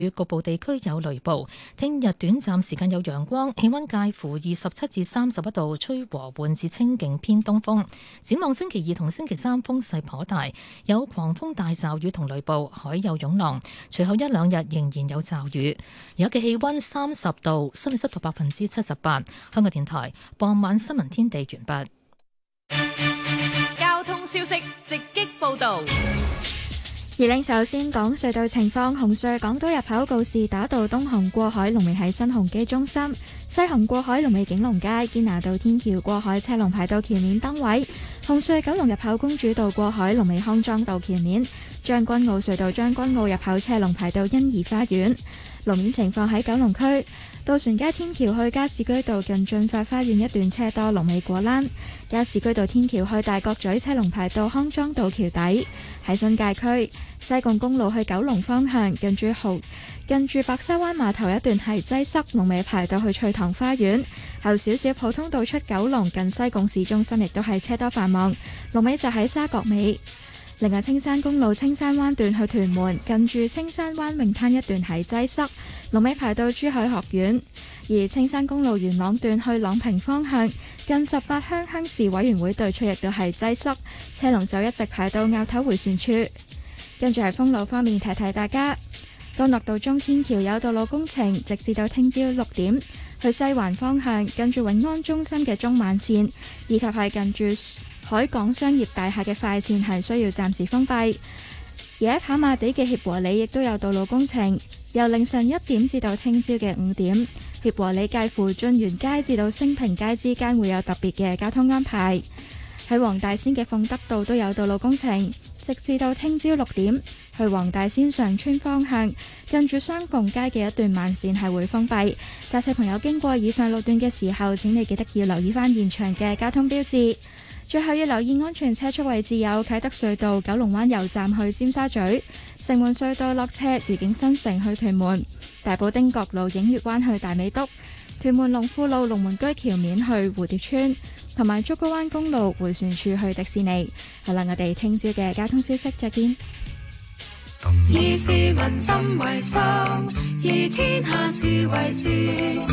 局部地區有雷暴，聽日短暫時間有陽光，氣溫介乎27至31度，吹和緩至清勁偏東風。展望星期二同星期三風勢頗大，有狂風大驟雨同雷暴，海有湧浪。隨後一兩日仍然有驟雨。而家嘅氣溫30度，相對濕度78%。香港電台傍晚新聞天地完畢。 交通消息直擊報道。 而領首先講隧道情況，紅隧港島入口告士打道東行過海龍尾喺新鴻基中心，西行過海龍尾景隆街，堅拿道天橋過海車龍排到橋面燈位。紅隧九龍入口公主道過海龍尾康莊道橋面，將軍澳隧道將軍澳入口車龍排到欣怡花園。路面情況喺九龍區渡船街天橋去加士居道近駿發花園一段車多，龍尾果欄。加士居道天橋去大角咀車龍排到康莊道橋底。喺新界區西貢公路去九龍方向近住白沙灣碼頭一段係擠塞，龍尾排到去翠塘花園。後少少普通道出九龍近西貢市中心亦都係車多繁忙，龍尾就喺沙角尾。另外青山公路青山灣段去屯門近住青山灣泳灘一段係擠塞，龍尾排到珠海學院。而青山公路元朗段去朗屏方向近18鄉鄉事委員會對出亦都係擠塞，車龍就一直排到坳頭迴旋處。跟住係封路方面，提提大家，干諾道中天橋有道路工程，直至到聽朝6點，去西環方向近住永安中心嘅中慢線，以及係近住海港商業大廈嘅快線係需要暫時封閉。而喺跑馬地嘅協和里亦都有道路工程，由凌晨1點至到聽朝嘅5點，協和里介乎晉源街至到升平街之間會有特別嘅交通安排。喺黃大仙嘅鳳德道都有道路工程，直至到聽朝6點，去黃大仙上村方向近住雙鳳街嘅一段慢線係會封閉。駕駛朋友經過以上路段嘅時候，請你記得要留意返現場嘅交通標誌。最後要留意安全車速位置有啟德隧道九龍灣油站去尖沙咀、城門隧道落車愉景新城去屯門、大埔汀角路映月灣去大美督、屯門龍富路龍門居橋面去蝴蝶村，同埋竹篙灣公路迴旋處去迪士尼。好啦，我哋聽朝嘅交通消息再見。 以市民心為心，以天下事為事。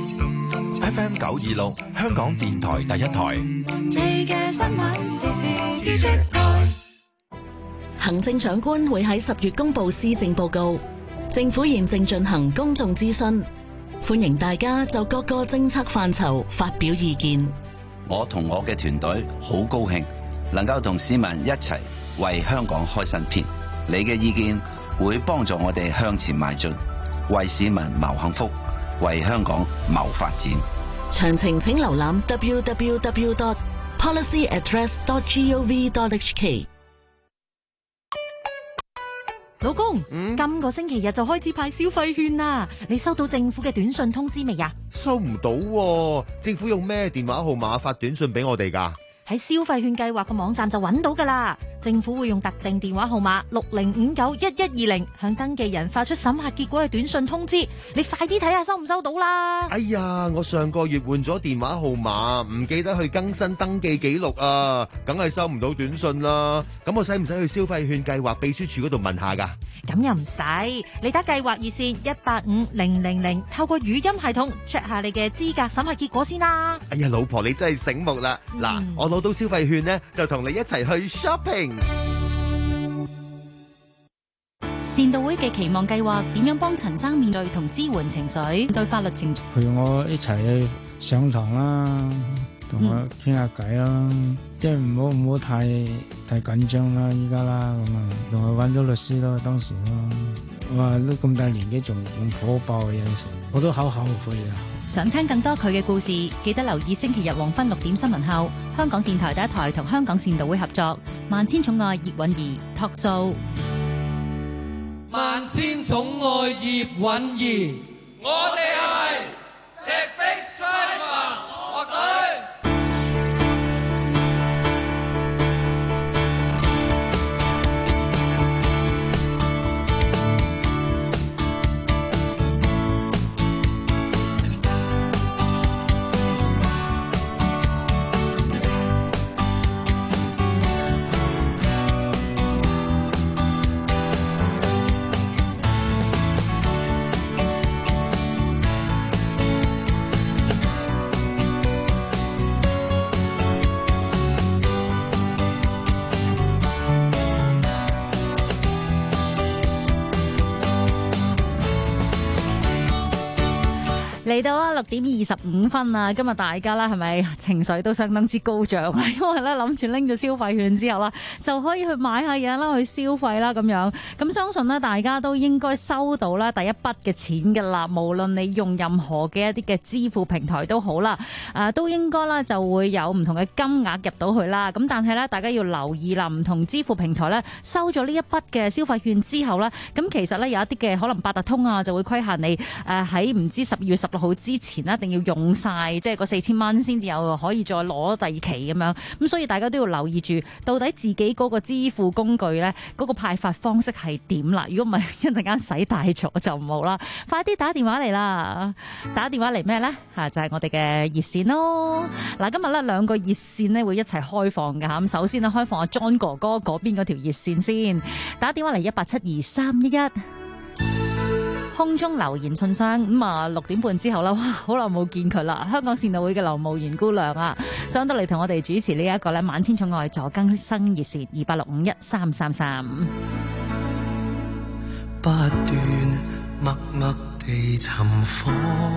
FM 926香港電台第一台。 你嘅新聞時事知識台。 行政長官會喺10月公布施政報告，政府現正進行公眾諮詢，歡迎大家就各個政策範疇發表意見。 我同我嘅團隊好高興能夠同市民一齊為香港開新篇。你嘅意見會幫助我哋向前邁進，為市民謀幸福，為香港謀發展。 詳情請瀏覽 www.policyaddress.gov.hk。 老公，今個星期日就開始派消費券啦，你收到政府嘅短信通知未呀？ 收唔到喎，政府用咩電話號碼發短信俾我哋㗎？ 喺消費券計劃嘅網站就揾到㗎啦。政府會用特定電話號碼60591120向登記人發出審核結果嘅短信通知，你快啲睇下收唔收到啦。 哎呀，我上個月換咗電話號碼，唔記得去更新登記記錄啊，梗係收唔到短信啦。咁我使唔使去消費券計劃秘書處嗰度問下㗎？ 咁又唔使，你打計劃熱線1850000，透過語音系統 check 下你嘅資格審核結果先啦。 哎呀，老婆你真係醒目啦！嗱，我攞到消費券呢，就同你一齊去 shopping。 善道會嘅期望計劃點樣幫陳生面對同支援情緒，對法律程序陪我一齊去上堂啦，同我傾下偈啦，即係唔好太緊張啦，依家啦咁啊，同佢揾咗律師咯，當時咯，哇都咁大年紀仲咁火爆嘅，有陣時我都好後悔啊！ 想聽更多佢嘅故事，記得留意星期日黃昏6點新聞後，香港電台第一台同香港善道會合作《萬千寵愛葉韻儀》Talk Show。 萬千寵愛葉韻儀，我哋係石壁 Strikers 樂隊。 嚟到啦6:25啊！今日大家啦係咪情緒都相當之高漲啊？因為咧諗住拎咗消費券之後啦，就可以去買下嘢啦，去消費啦咁樣。咁相信咧大家都應該收到啦第一筆嘅錢㗎啦。無論你用任何嘅一啲嘅支付平台都好啦，都應該啦就會有唔同嘅金額入到去啦。咁但係咧大家要留意啦，唔同支付平台咧收咗呢一筆嘅消費券之後咧，咁其實咧有一啲嘅可能八達通啊就會規限你喺唔知12月16號之前一定要用晒，即係個4000蚊先至有可以再攞第二期咁樣。咁所以大家都要留意住，到底自己嗰個支付工具咧嗰個派發方式係點啦。如果唔係一陣間使大咗就唔好啦。快啲打電話嚟啦！打電話嚟咩咧？就係我哋嘅熱線咯。嗱，今日咧2個熱線咧會一齊開放㗎嚇。咁首先咧開放阿 John 哥哥嗰邊嗰條熱線先，打電話嚟1872311。空中留言信箱咁啊，6點半之後啦，哇，好耐冇見佢啦！香港善導會嘅劉慕賢姑娘啊，上到嚟同我哋主持呢一個咧萬千寵愛助更生熱線28651333。 不斷默默地尋訪，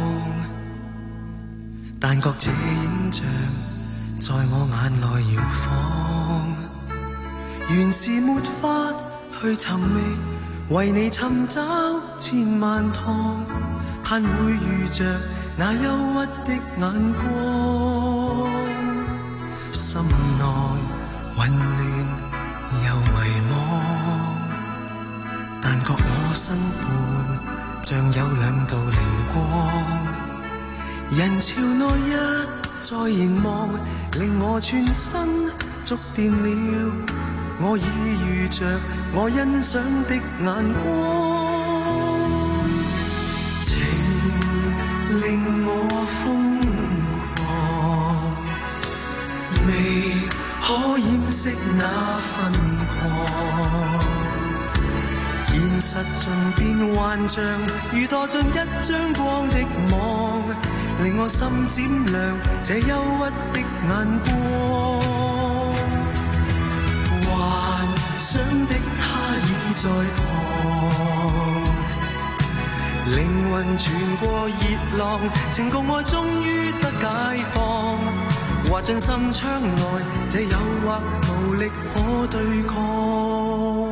但覺這影像在我眼內搖晃，原是沒法去尋覓，為你尋找千萬趟，盼會遇着那憂鬱的眼光，心內混亂又迷茫，但覺我身畔像有2道靈光，人潮內一再凝望，令我全身觸電了，我已遇着我欣賞的眼光，情令我瘋狂，未可掩飾那份狂，現實盡變幻象，如墮進一張光的網，令我心閃亮這憂鬱的眼光，幻想的他已在旁，靈魂傳過熱浪，情共愛終於得解放，滑進心窗內，這誘惑無力可對抗。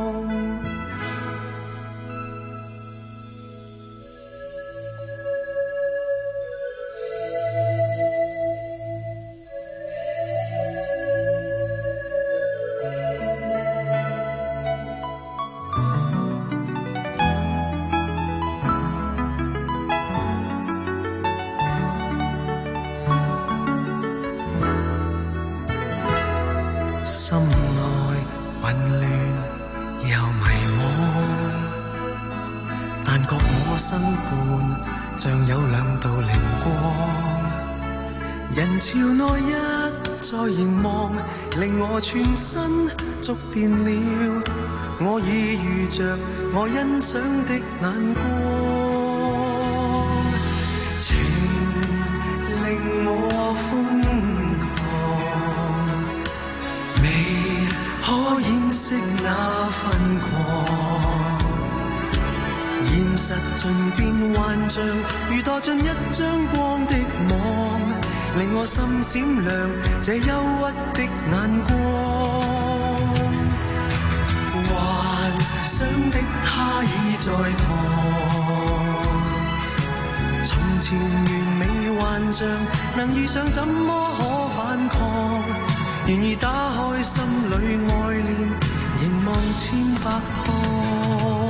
潮內一再凝望，令我全身觸電了，我已遇着我欣賞的眼光，情令我瘋狂，未可掩飾那份狂，現實盡變幻象，如墮進一張光的網，令我心閃亮這憂鬱的眼光，幻想的他已在旁，從前完美幻象能遇上怎麼可反抗，願意打開心裏愛戀，凝望千百趟，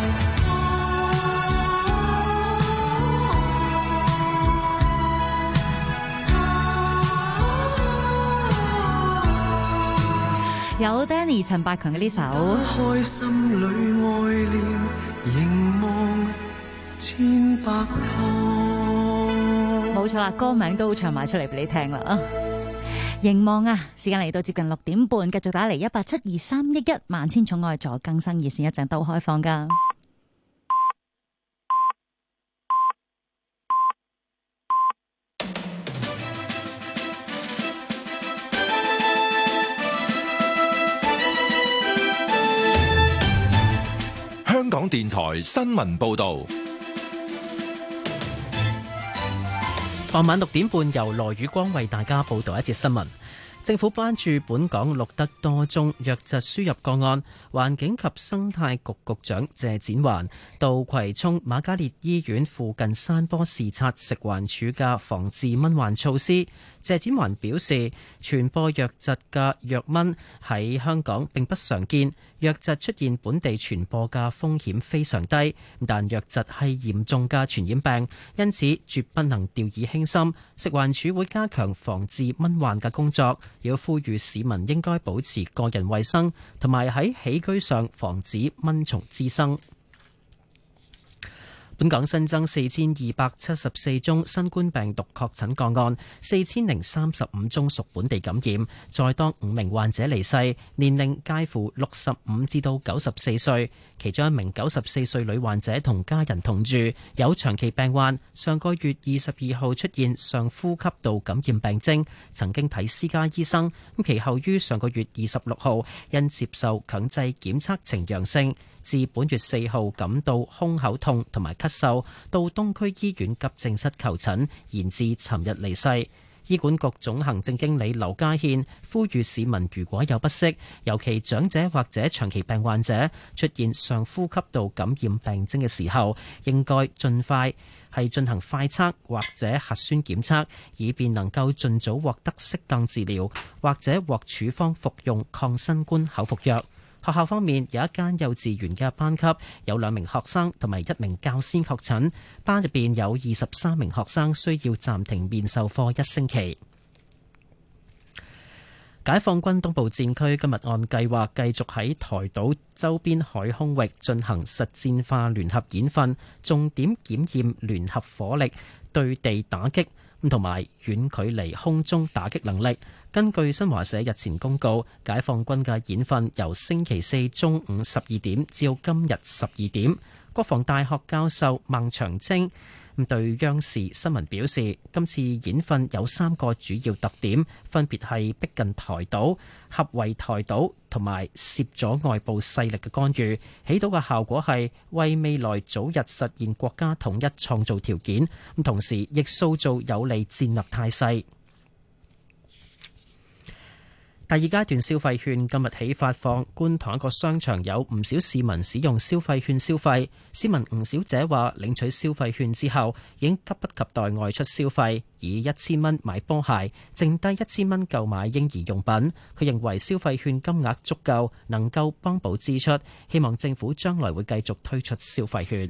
有 Danny 陳百強嘅呢首開心裏愛念，凝望千百趟， 冇錯啦，歌名都唱埋出嚟俾你聽啦。凝望啊，時間嚟到接近6點半，繼續打嚟1872311萬千寵愛助更生熱線，一陣都開放噶。 香港電台新聞報道， 傍晚6點半，由羅宇光為大家報道一節新聞。政府關注本港錄得多宗瘧疾輸入個案，環境及生態局局長謝展寰到葵涌瑪嘉烈醫院附近山坡視察食環署嘅防治蚊患措施。謝展寰表示，傳播瘧疾嘅瘧蚊喺香港並不常見，瘧疾出現本地傳播嘅風險非常低，但瘧疾係嚴重嘅傳染病，因此絕不能掉以輕心。食環署會加強防治蚊患嘅工作，要呼籲市民應該保持個人衛生，同埋喺起居上防止蚊蟲滋生。本港新增4274宗新冠病毒確診個案，4035宗屬本地感染，再多5名患者離世，年齡介乎65至到94歲。其中1名94歲女患者同家人同住，有長期病患，上個月22號出現上呼吸道感染病徵，曾經睇私家醫生，其後於上個月26號因接受強制檢測呈陽性，自本月4號感到胸口痛同埋咳嗽，到東區醫院急症室求診，延至尋日離世。醫管局總行政經理劉家憲呼籲市民如果有不適，尤其長者或者長期病患者出現上呼吸道感染病徵嘅時候，應該盡快進行快測或者核酸檢測，以便能夠盡早獲得適當治療，或者獲處方服用抗新冠口服藥。學校方面，有一間幼稚園嘅班級有2名學生同埋1名教師確診，班入邊有23名學生需要暫停面授課1星期。解放軍東部戰區今日按計劃繼續喺台島周邊海空域進行實戰化聯合演訓，重點檢驗聯合火力、對地打擊同埋遠距離空中打擊能力。根據新華社日前公告，解放軍嘅演訓由星期4中午12點至到今日12點。國防大學教授孟長青對央視新聞表示，今次演訓有3個主要特點，分別係逼近台島、合圍台島同埋攝阻外部勢力嘅干預，起到嘅效果係為未來早日實現國家統一創造條件，同時亦塑造有利戰略態勢。第二階段消費券今日起發放，觀塘一個商場有唔少市民使用消費券消費。市民吳小姐話，領取消費券之後已經急不及待外出消費，以1000蚊買波鞋，剩低1000蚊購買嬰兒用品。佢認為消費券金額足夠，能夠幫補支出，希望政府將來會繼續推出消費券。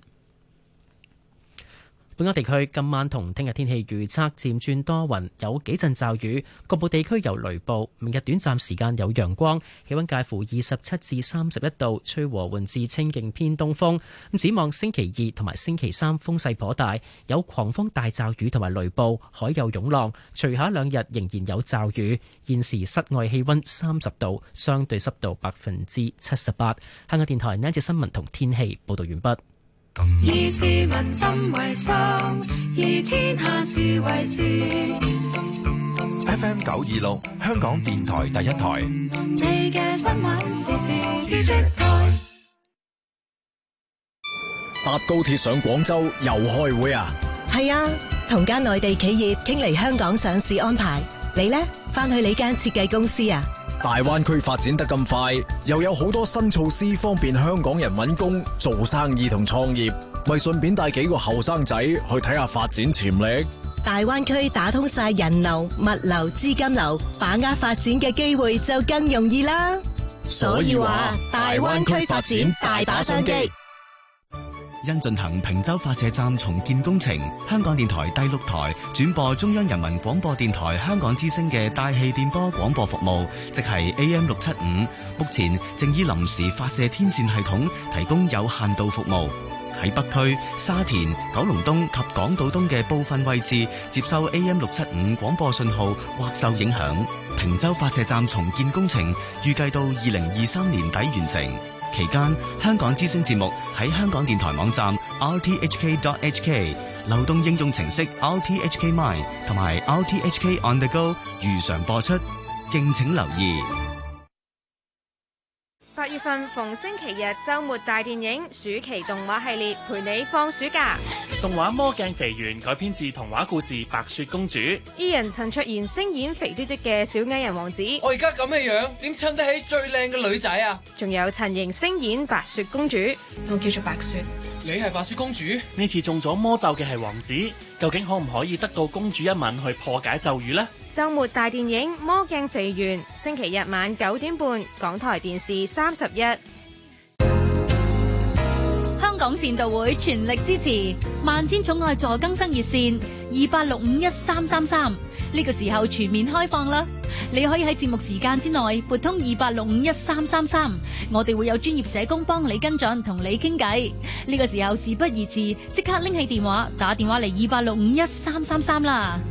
本港地區今晚同聽日天氣預測漸轉多雲，有幾陣驟雨，局部地區有雷暴。明日短暫時間有陽光，氣溫介乎27至31度，吹和緩至清勁偏東風。展望星期2同埋星期3風勢頗大，有狂風大驟雨同埋雷暴，海有湧浪。隨後2日仍然有驟雨。現時室外氣溫30度，相對濕度78%。香港電台呢一節新聞同天氣報道完畢。 以市民心為心，以天下事為事。 FM 926，香港電台第一台。 你嘅新聞時事知識台。 搭高鐵上廣州又開會啊？ 係啊，同間內地企業傾嚟香港上市安排。你呢？返去你間設計公司啊？ 大灣區發展得咁快，又有好多新措施方便香港人搵工、做生意同創業，咪順便帶幾個後生仔去睇下發展潛力。 大灣區打通晒人流、物流、資金流，把握發展嘅機會就更容易啦。所以話，大灣區發展大把商機。 因進行坪洲發射站重建工程，香港電台第6台轉播中央人民廣播電台香港之聲嘅大氣電波廣播服務，即係 AM675，目前正以臨時發射天線系統提供有限度服務。喺北區、沙田、九龍東及港島東嘅部分位置接收 AM675 廣播信號或受影響。坪洲發射站重建工程預計到2023年底完成。期間，香港之聲節目喺香港電台網站 rthk.hk、流動應用程式 rthk mine 同埋 rthk on the go 如常播出，敬請留意。 8月份逢星期日週末大電影暑期動畫系列陪你放暑假。 動畫《魔鏡肥圓》改編自童話故事《白雪公主》。 藝人陳卓賢聲演肥嘟嘟嘅小矮人王子。 我而家咁嘅樣，點襯得起最靚嘅女仔啊？ 仲有陳瑩聲演白雪公主。 我叫做白雪。 你係白雪公主？ 呢次中咗魔咒嘅係王子，究竟可唔可以得到公主一吻去破解咒語呢？ 週末大電影《魔鏡肥圓》，星期日晚9點半，港台電視31。 香港善導會全力支持萬千寵愛助更生熱線28651333，呢個時候全面開放啦！你可以喺節目時間之內撥通28651333，我哋會有專業社工幫你跟進，同你傾偈。呢個時候事不宜遲，即刻拎起電話打電話嚟28651333啦！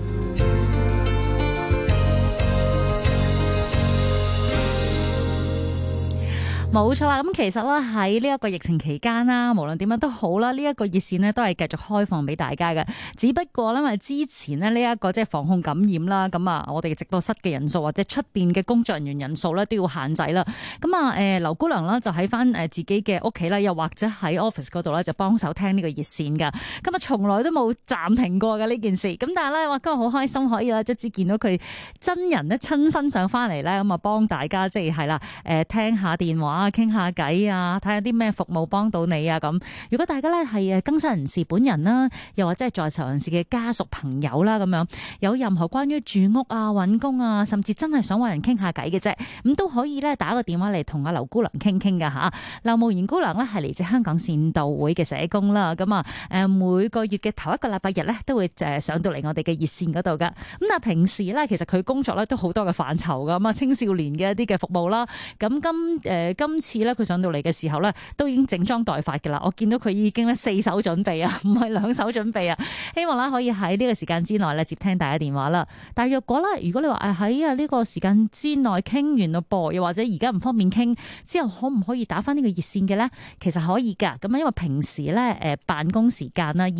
冇錯啦，咁其實咧喺呢一個疫情期間啦，無論點樣都好啦，呢一個熱線咧都係繼續開放俾大家嘅。只不過因為之前咧呢一個即係防控感染啦，咁啊我哋直播室嘅人數或者出邊嘅工作人員人數咧都要限制啦。咁啊劉姑娘啦就喺翻自己嘅屋企啦，又或者喺 office 嗰度咧就幫手聽呢個熱線噶。咁啊從來都冇暫停過嘅呢件事。咁但係咧哇今日好開心可以啦，即係見到佢真人咧親身上翻嚟咧，咁啊幫大家即係啦聽下電話。傾下偈啊，睇下啲咩服務幫到你啊咁。如果大家咧係更生人士本人啦，又或者係在囚人士嘅家屬朋友啦咁樣，有任何關於住屋啊、揾工啊，甚至真係想揾人傾下偈嘅啫，咁都可以咧打個電話嚟同阿劉姑娘傾傾噶吓。劉慕賢姑娘咧係嚟自香港善導會嘅社工啦，咁啊每個月嘅頭一個禮拜日咧都會上到嚟我哋嘅熱線嗰度噶。咁但係平時咧其實佢工作咧都好多嘅範疇噶，咁啊青少年嘅一啲嘅服務啦。咁今次咧佢上到嚟嘅時候咧，都已經整裝待發嘅啦。我見到佢已經咧4手準備啊，唔係2手準備啊。希望咧可以喺呢個時間之內咧接聽大家電話啦。但係若果咧，如果你話喺呢個時間之內傾完咯噃，又或者而家唔方便傾，之後可唔可以打翻呢個熱線嘅咧？其實可以㗎。咁啊，因為平時咧辦公時間啦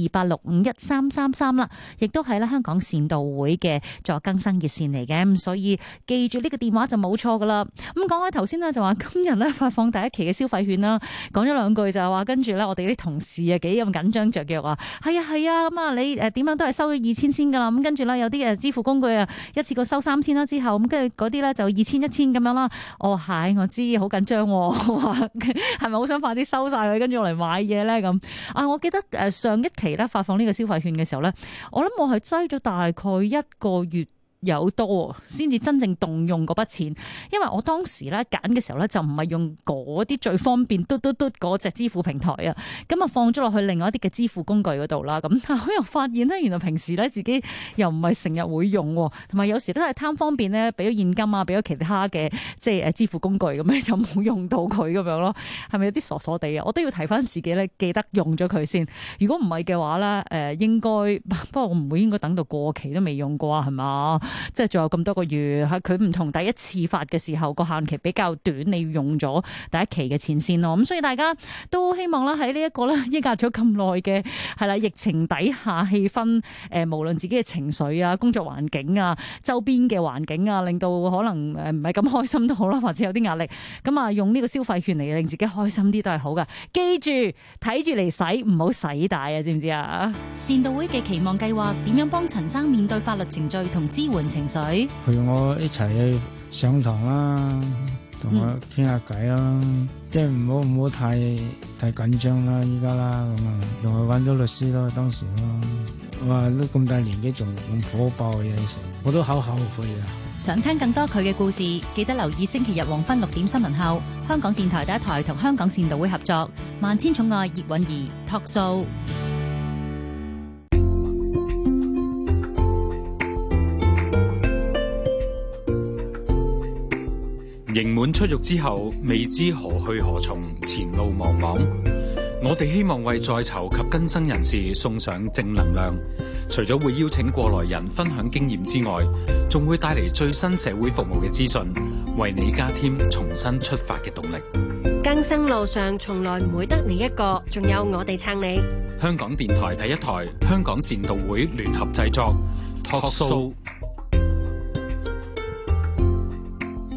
，28651333啦，亦都係咧香港善導會嘅助更生熱線嚟嘅。咁所以記住呢個電話就冇錯㗎啦。咁講開頭先咧就話今日咧發放第一期嘅消費券啦，講咗2句就係話跟住咧我哋啲同事啊幾咁緊張着腳話係啊咁啊你點樣都係收咗2000先噶啦，咁跟住咧有啲支付工具啊一次過收3000啦，之後咁跟住嗰啲咧就2000、1000咁樣啦。係我知好緊張，係咪好想快啲收晒佢，跟住我嚟買嘢咧咁啊？我記得上一期咧發放呢個消費券嘅時候咧，我諗我係擠咗大概1個月有多先至真正動用嗰筆錢，因為我當時咧揀嘅時候咧就唔係用嗰啲最方便嘟嗰隻支付平台啊，咁啊放咗落去另外一啲嘅支付工具嗰度啦。咁我又發現咧，原來平時咧自己又唔係成日會用，同埋有時都係貪方便咧，俾咗現金啊，俾咗其他嘅即係支付工具咁樣就冇用到佢咁樣咯。係咪有啲傻傻地啊？我都要提翻自己咧，記得用咗佢先。如果唔係嘅話咧，應該不過我唔會應該等到過期都未用過啊，係嘛？即係仲有咁多個月，佢唔同第一次發嘅時候個限期比較短，你要用咗第一期嘅錢先咯。咁所以大家都希望啦，喺呢一個咧抑壓咗咁耐嘅係啦疫情底下氣氛，無論自己嘅情緒啊、工作環境啊、周邊嘅環境啊，令到可能唔係咁開心都好啦，或者有啲壓力，咁啊用呢個消費券嚟令自己開心啲都係好噶。記住睇住嚟使，唔好使大啊，知唔知啊？ 善導會嘅期望計劃點樣幫陳生面對法律程序同支援情緒？ 陪我一齊去上堂啦，同我傾下偈啦，即係唔好太緊張啦，依家啦咁啊，同佢揾咗律師咯，當時咯，哇都咁大年紀仲咁火爆嘅嘢，我都好後悔啊！ 想聽更多佢嘅故事，記得留意星期日黃昏6點新聞後，香港電台第一台同香港善導會合作《萬千寵愛葉韻儀》Talk Show。 刑滿出獄之後，未知何去何從，前路茫茫。我哋希望為在囚及更生人士送上正能量，除咗會邀請過來人分享經驗之外，仲會帶嚟最新社會服務嘅資訊，為你加添重新出發嘅動力。 更生路上從來唔會得你一個，仲有我哋撐你。 香港電台第一台，香港善導會聯合製作 Talk Show。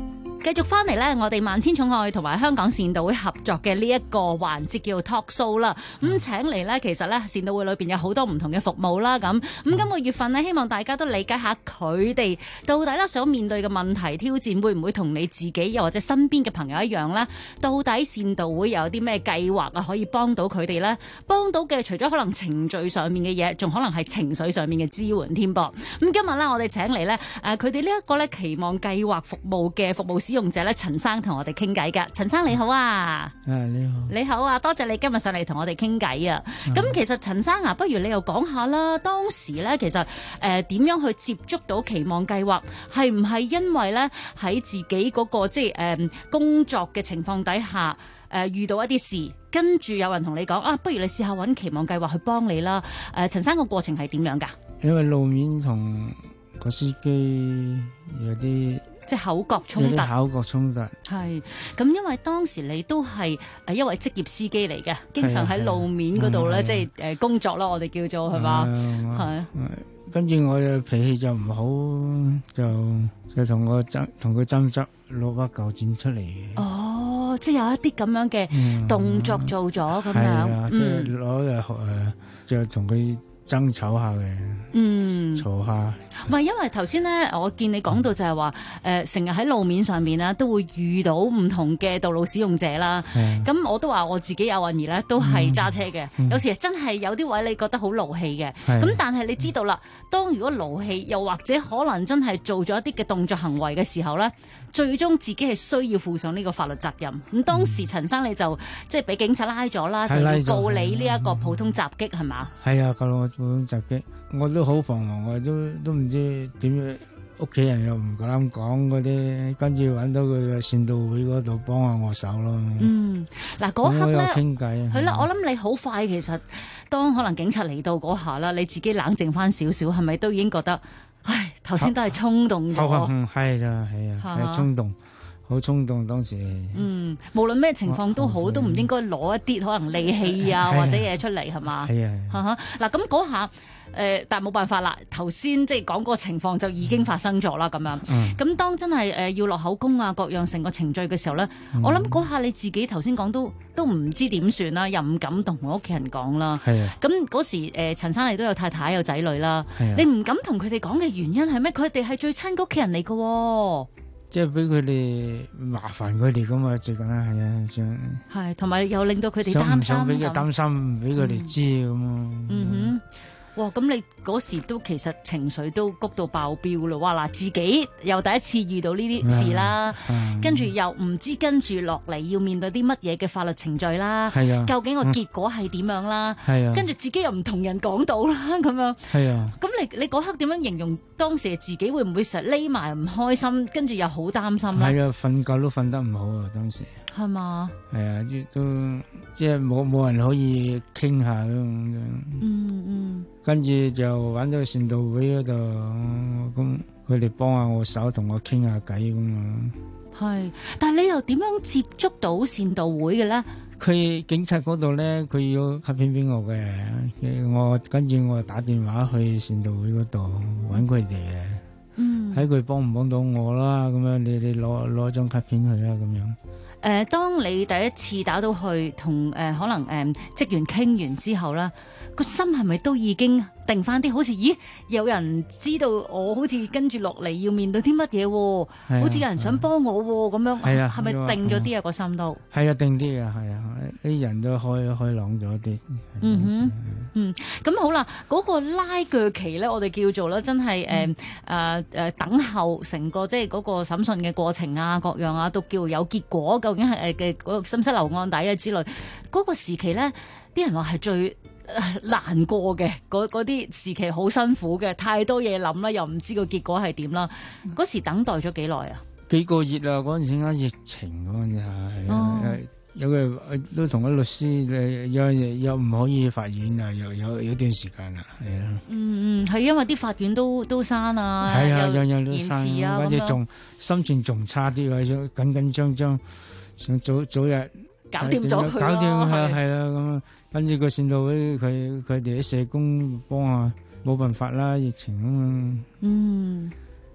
繼續翻嚟咧，我哋萬千寵愛同埋香港善導會合作嘅呢一個環節叫 Talk Show 啦。咁請嚟咧，其實咧善導會裏邊有好多唔同嘅服務啦。咁今個月份咧，希望大家都理解下佢哋到底咧想面對嘅問題挑戰，會唔會同你自己又或者身邊嘅朋友一樣咧？到底善導會有啲咩計劃啊，可以幫到佢哋咧？幫到嘅除咗可能程序上面嘅嘢，仲可能係情緒上面嘅支援添噃。咁今日咧，我哋請嚟咧，佢哋呢一個咧期望計劃服務嘅服務使用者咧，陳生同我哋傾偈㗎。陳生你好啊！ 你好， 你好啊！多謝你今日上嚟同我哋傾偈啊！咁其實陳生啊，不如你又講下啦。當時咧，其實點樣去接觸到期望計劃？係唔係因為咧喺自己嗰個即係工作嘅情況底下遇到一啲事，跟住有人同你講啊，不如你試下揾期望計劃去幫你啦。陳生個過程係點樣㗎？ 因為路面同個司機有啲即係口角衝突， 口角衝突係咁，因為當時你都係一位職業司機嚟嘅，經常喺路面嗰度咧，即係工作啦，我哋叫做係嘛，係。 跟住我嘅脾氣就唔好，就同佢爭執，攞把鉸剪出嚟嘅。 哦，即係有一啲咁樣嘅動作做咗咁樣， 即係攞就同佢爭吵下嘅，嘈下。 唔係，因為頭先咧，我見你講到就係話，成日喺路面上面咧，都會遇到唔同嘅道路使用者啦。咁我都話我自己有運兒咧，都係揸車嘅。有時真係有啲位你覺得好勞氣嘅。咁但係你知道啦，當如果勞氣，又或者可能真係做咗一啲嘅動作行為嘅時候咧，最終自己係需要負上呢個法律責任。咁當時陳生你就即係俾警察拉咗啦，就要告你呢一個普通襲擊係嘛？ 係啊，告我普通襲擊，我都好彷徨，我都唔知點樣，屋企人又唔夠膽講嗰啲，跟住揾到佢嘅善導會嗰度幫下我手咯。 嗱嗰刻咧， 傾偈係啦，我諗你好快，其實當可能警察嚟到嗰下啦，你自己冷靜翻少少，係咪都已經覺得，唉，頭先都係衝動咗。 係啦，係啊，係衝動。好衝動當時。 無論咩情況都好，都唔應該攞一啲可能利器啊或者嘢出嚟係嘛？ 係啊。 嗱咁嗰下但係冇辦法啦。頭先即係講個情況就已經發生咗啦咁樣。咁當真係要落口供啊各樣成個程序嘅時候咧，我諗嗰下你自己頭先講都唔知點算啦，又唔敢同我屋企人講啦。咁嗰時陳生你都有太太有仔女啦，你唔敢同佢哋講嘅原因係咩？佢哋係最親嘅屋企人嚟㗎。 即係俾佢哋麻煩佢哋噶嘛，最緊係係同埋又令到佢哋擔心， 想俾佢擔心，唔俾佢哋知咁啊。 哇！咁你嗰時都其實情緒都谷到爆標咯，哇！嗱，自己又第一次遇到呢啲事啦，跟住又唔知跟住落嚟要面對啲乜嘢嘅法律程序啦，究竟個結果係點樣啦？跟住自己又唔同人講到啦，咁樣。咁你嗰刻點樣形容當時自己會唔會成日匿埋唔開心，跟住又好擔心咧？ 係啊，瞓覺都瞓得唔好啊，當時。 係嘛？ 係啊，都即係冇人可以傾下咁樣。跟住就揾到善導會嗰度，咁佢哋幫下我手，同我傾下偈咁啊。 係，但係你又點樣接觸到善導會嘅咧？ 佢警察嗰度咧，佢要卡片俾我嘅，跟住我打電話去善導會嗰度揾佢哋嘅，睇佢幫唔幫到我啦。咁樣你攞張卡片去啊，咁樣。 當你第一次打到去同可能職員傾完之後咧，個心係咪都已經定翻啲？好似咦，有人知道我好似跟住落嚟要面對啲乜嘢？好似有人想幫我咁樣，係咪定咗啲啊？個心都係啊，定啲啊，係啊，啲人都開朗咗啲。 咁好啦，嗰個拉鋸期咧，我哋叫做咧，真係等候成個即係嗰個審訊嘅過程啊，各樣啊，都叫有結果。究竟係嘅使唔使留案底啊之類？嗰個時期咧，啲人話係最難過嘅，嗰啲時期好辛苦嘅，太多嘢諗啦，又唔知個結果係點啦。嗰時等待咗幾耐啊？ 幾個月啊！嗰陣時啱疫情嗰陣係有個都同個律師又唔可以法院啊，有段時間啦，係啊。 係因為啲法院都閂啊， 係啊， 又樣都延遲啊， 跟住仲心情仲差啲啊，緊張，想早日搞掂咗佢， 搞掂係啦咁啊。跟住個善導會佢哋啲社工幫啊，冇辦法啦，疫情啊嘛。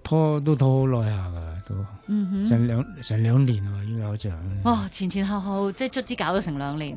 拖好耐下噶，都成兩年喎，依家好似。 哇！前後即係卒之搞咗成2年。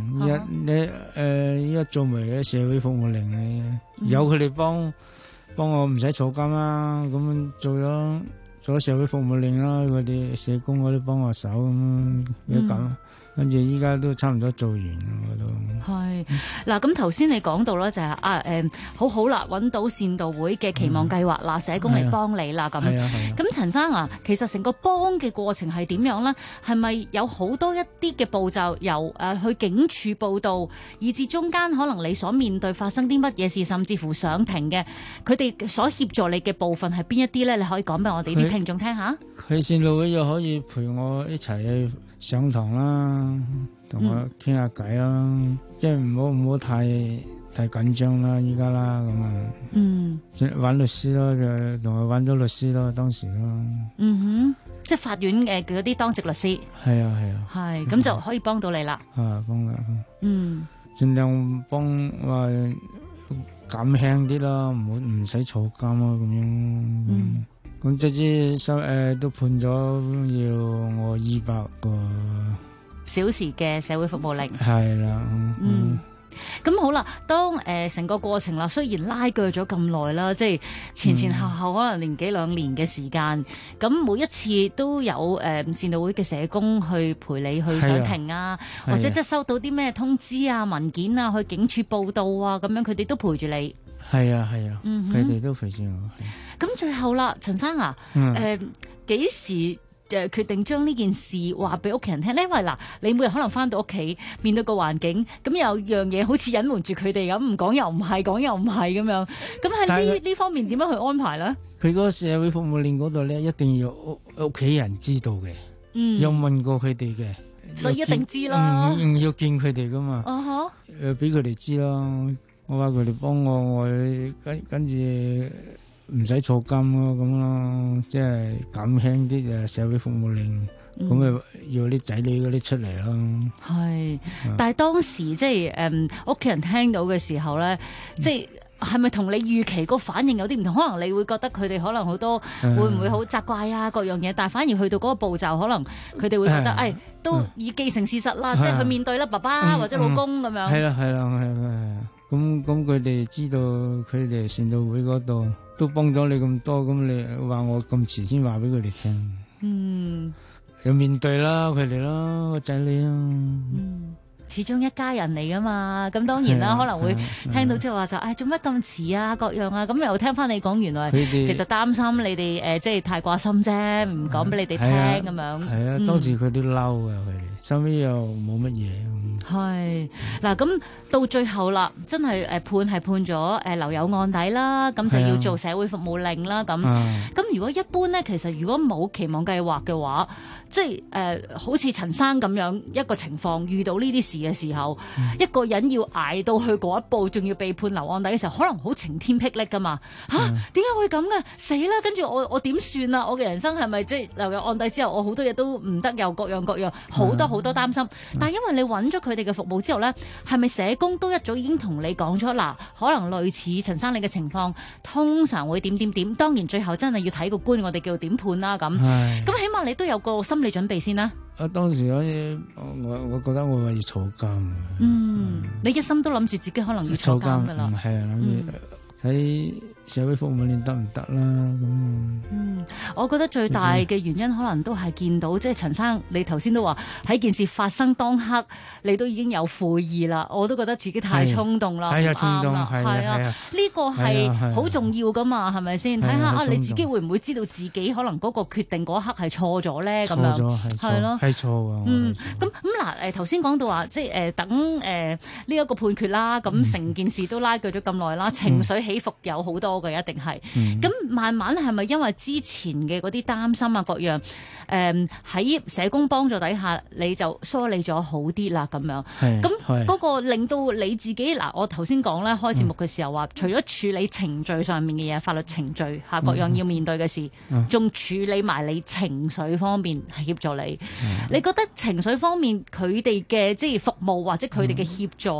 依家做埋嘅社會服務令咧，有佢哋幫我唔使坐監啦，咁做咗社會服務令啦，佢哋社工嗰啲幫我手咁咁。跟住依家都差唔多做完我都。 係嗱，咁頭先你講到咧就係好啦，揾到善導會嘅期望計劃啦，社工嚟幫你啦咁。咁陳生啊，其實成個幫嘅過程係點樣咧？係咪有好多一啲嘅步驟，由去警署報到，以至中間可能你所面對發生啲乜嘢事，甚至乎上庭嘅，佢哋所協助你嘅部分係邊一啲咧？你可以講俾我哋啲聽眾聽下。 佢善導會又可以陪我一齊去上堂啦，同我傾下偈啦，即係唔好太緊張啦，依家啦咁啊。揾律師咯，就同我揾咗律師咯，當時咯。 即係法院嘅嗰啲當值律師。係啊。係咁就可以幫到你啦。 幫啦。盡量幫話減輕啲啦，唔使坐監咯，咁樣。咁卒之都判咗要我200個小時嘅社會服務令。係啦。咁好啦，當成個過程啦，雖然拉鋸咗咁耐啦，即係前後可能年幾2年嘅時間，咁每一次都有善導會嘅社工去陪你去上庭啊，或者即係收到啲咩通知啊、文件啊，去警署報到啊，咁樣佢哋都陪住你。係啊，佢哋都陪住我。咁最後啦，陳生啊，幾時決定將呢件事話俾屋企人聽咧？因為嗱，你每日可能翻到屋企面對個環境，咁有樣嘢好似隱瞞住佢哋咁，唔講又唔係，講又唔係咁樣。咁喺呢方面點樣去安排咧？佢嗰個社會服務令嗰度咧，一定要屋企人知道嘅，有問過佢哋嘅，所以一定知啦。要見佢哋噶嘛，俾佢哋知咯。我話佢哋幫我跟住唔使坐監咯，咁咯，即係減輕啲社會服務令，咁咪要啲仔女嗰啲出嚟咯。係，但係當時即係屋企人聽到嘅時候咧，即係咪同你預期個反應有啲唔同？可能你會覺得佢哋可能好多會唔會好責怪啊各樣嘢，但係反而去到嗰個步驟，可能佢哋會覺得都已既成事實啦，即係去面對啦，爸爸或者老公咁樣。係啦。咁佢哋知道佢哋善導會嗰度都幫咗你咁多，咁你話我咁遲先話俾佢哋聽，要面對啦佢哋啦，個仔女啦。始終一家人嚟噶嘛，咁當然啦，可能會聽到之後話就做乜咁遲啊，各樣啊，咁又聽翻你講，原來其實擔心你哋即係太掛心啫，唔講俾你哋聽咁樣。係啊，當時佢都嬲噶，佢哋收尾又冇乜嘢。係嗱，咁到最後啦，真係判咗留有案底啦，咁就要做社會服務令啦。咁如果一般咧，其實如果冇期望計劃嘅話，即係好似陳生咁樣一個情況，遇到呢啲事嘅時候，一個人要捱到去嗰一步，仲要被判留案底嘅時候，可能好晴天霹靂噶嘛。點解會咁嘅？死啦！跟住我點算啊？我嘅人生係咪即係留有案底之後，我好多嘢都唔得，又各樣好多擔心。但係因為你揾咗佢哋嘅服務之後咧，係咪社工都一早已經同你講咗嗱？可能類似陳生你嘅情況，通常會點？當然最後真係要睇個官，我哋叫點判啦咁。咁起碼你都有個心理準備先啦。當時我覺得我話要坐監。你一心都諗住自己可能要坐監噶啦。係啊，諗住睇社會服務令得唔得啦咁。我覺得最大嘅原因可能都係見到，即係陳生你頭先都話喺件事發生當刻，你都已經有悔意啦。我都覺得自己太衝動啦，唔啱啦。係啊，呢個係好重要噶嘛，係咪先？睇下你自己會唔會知道自己可能嗰個決定嗰刻係錯咗咧？咁樣係咯，係錯㗎。咁嗱，頭先講到話，即係等呢一個判決啦，咁成件事都拉鋸咗咁耐啦，情緒起伏有好多嘅，一定係。咁慢慢係咪因為之前嘅嗰啲擔心啊各樣，喺社工幫助底下，你就梳理咗好啲啦咁樣。咁嗰個令到你自己嗱，我頭先講咧開節目嘅時候話，除咗處理程序上面嘅嘢，法律程序嚇各樣要面對嘅事，仲處理埋你情緒方面係協助你。你覺得情緒方面佢哋嘅即係服務或者佢哋嘅協助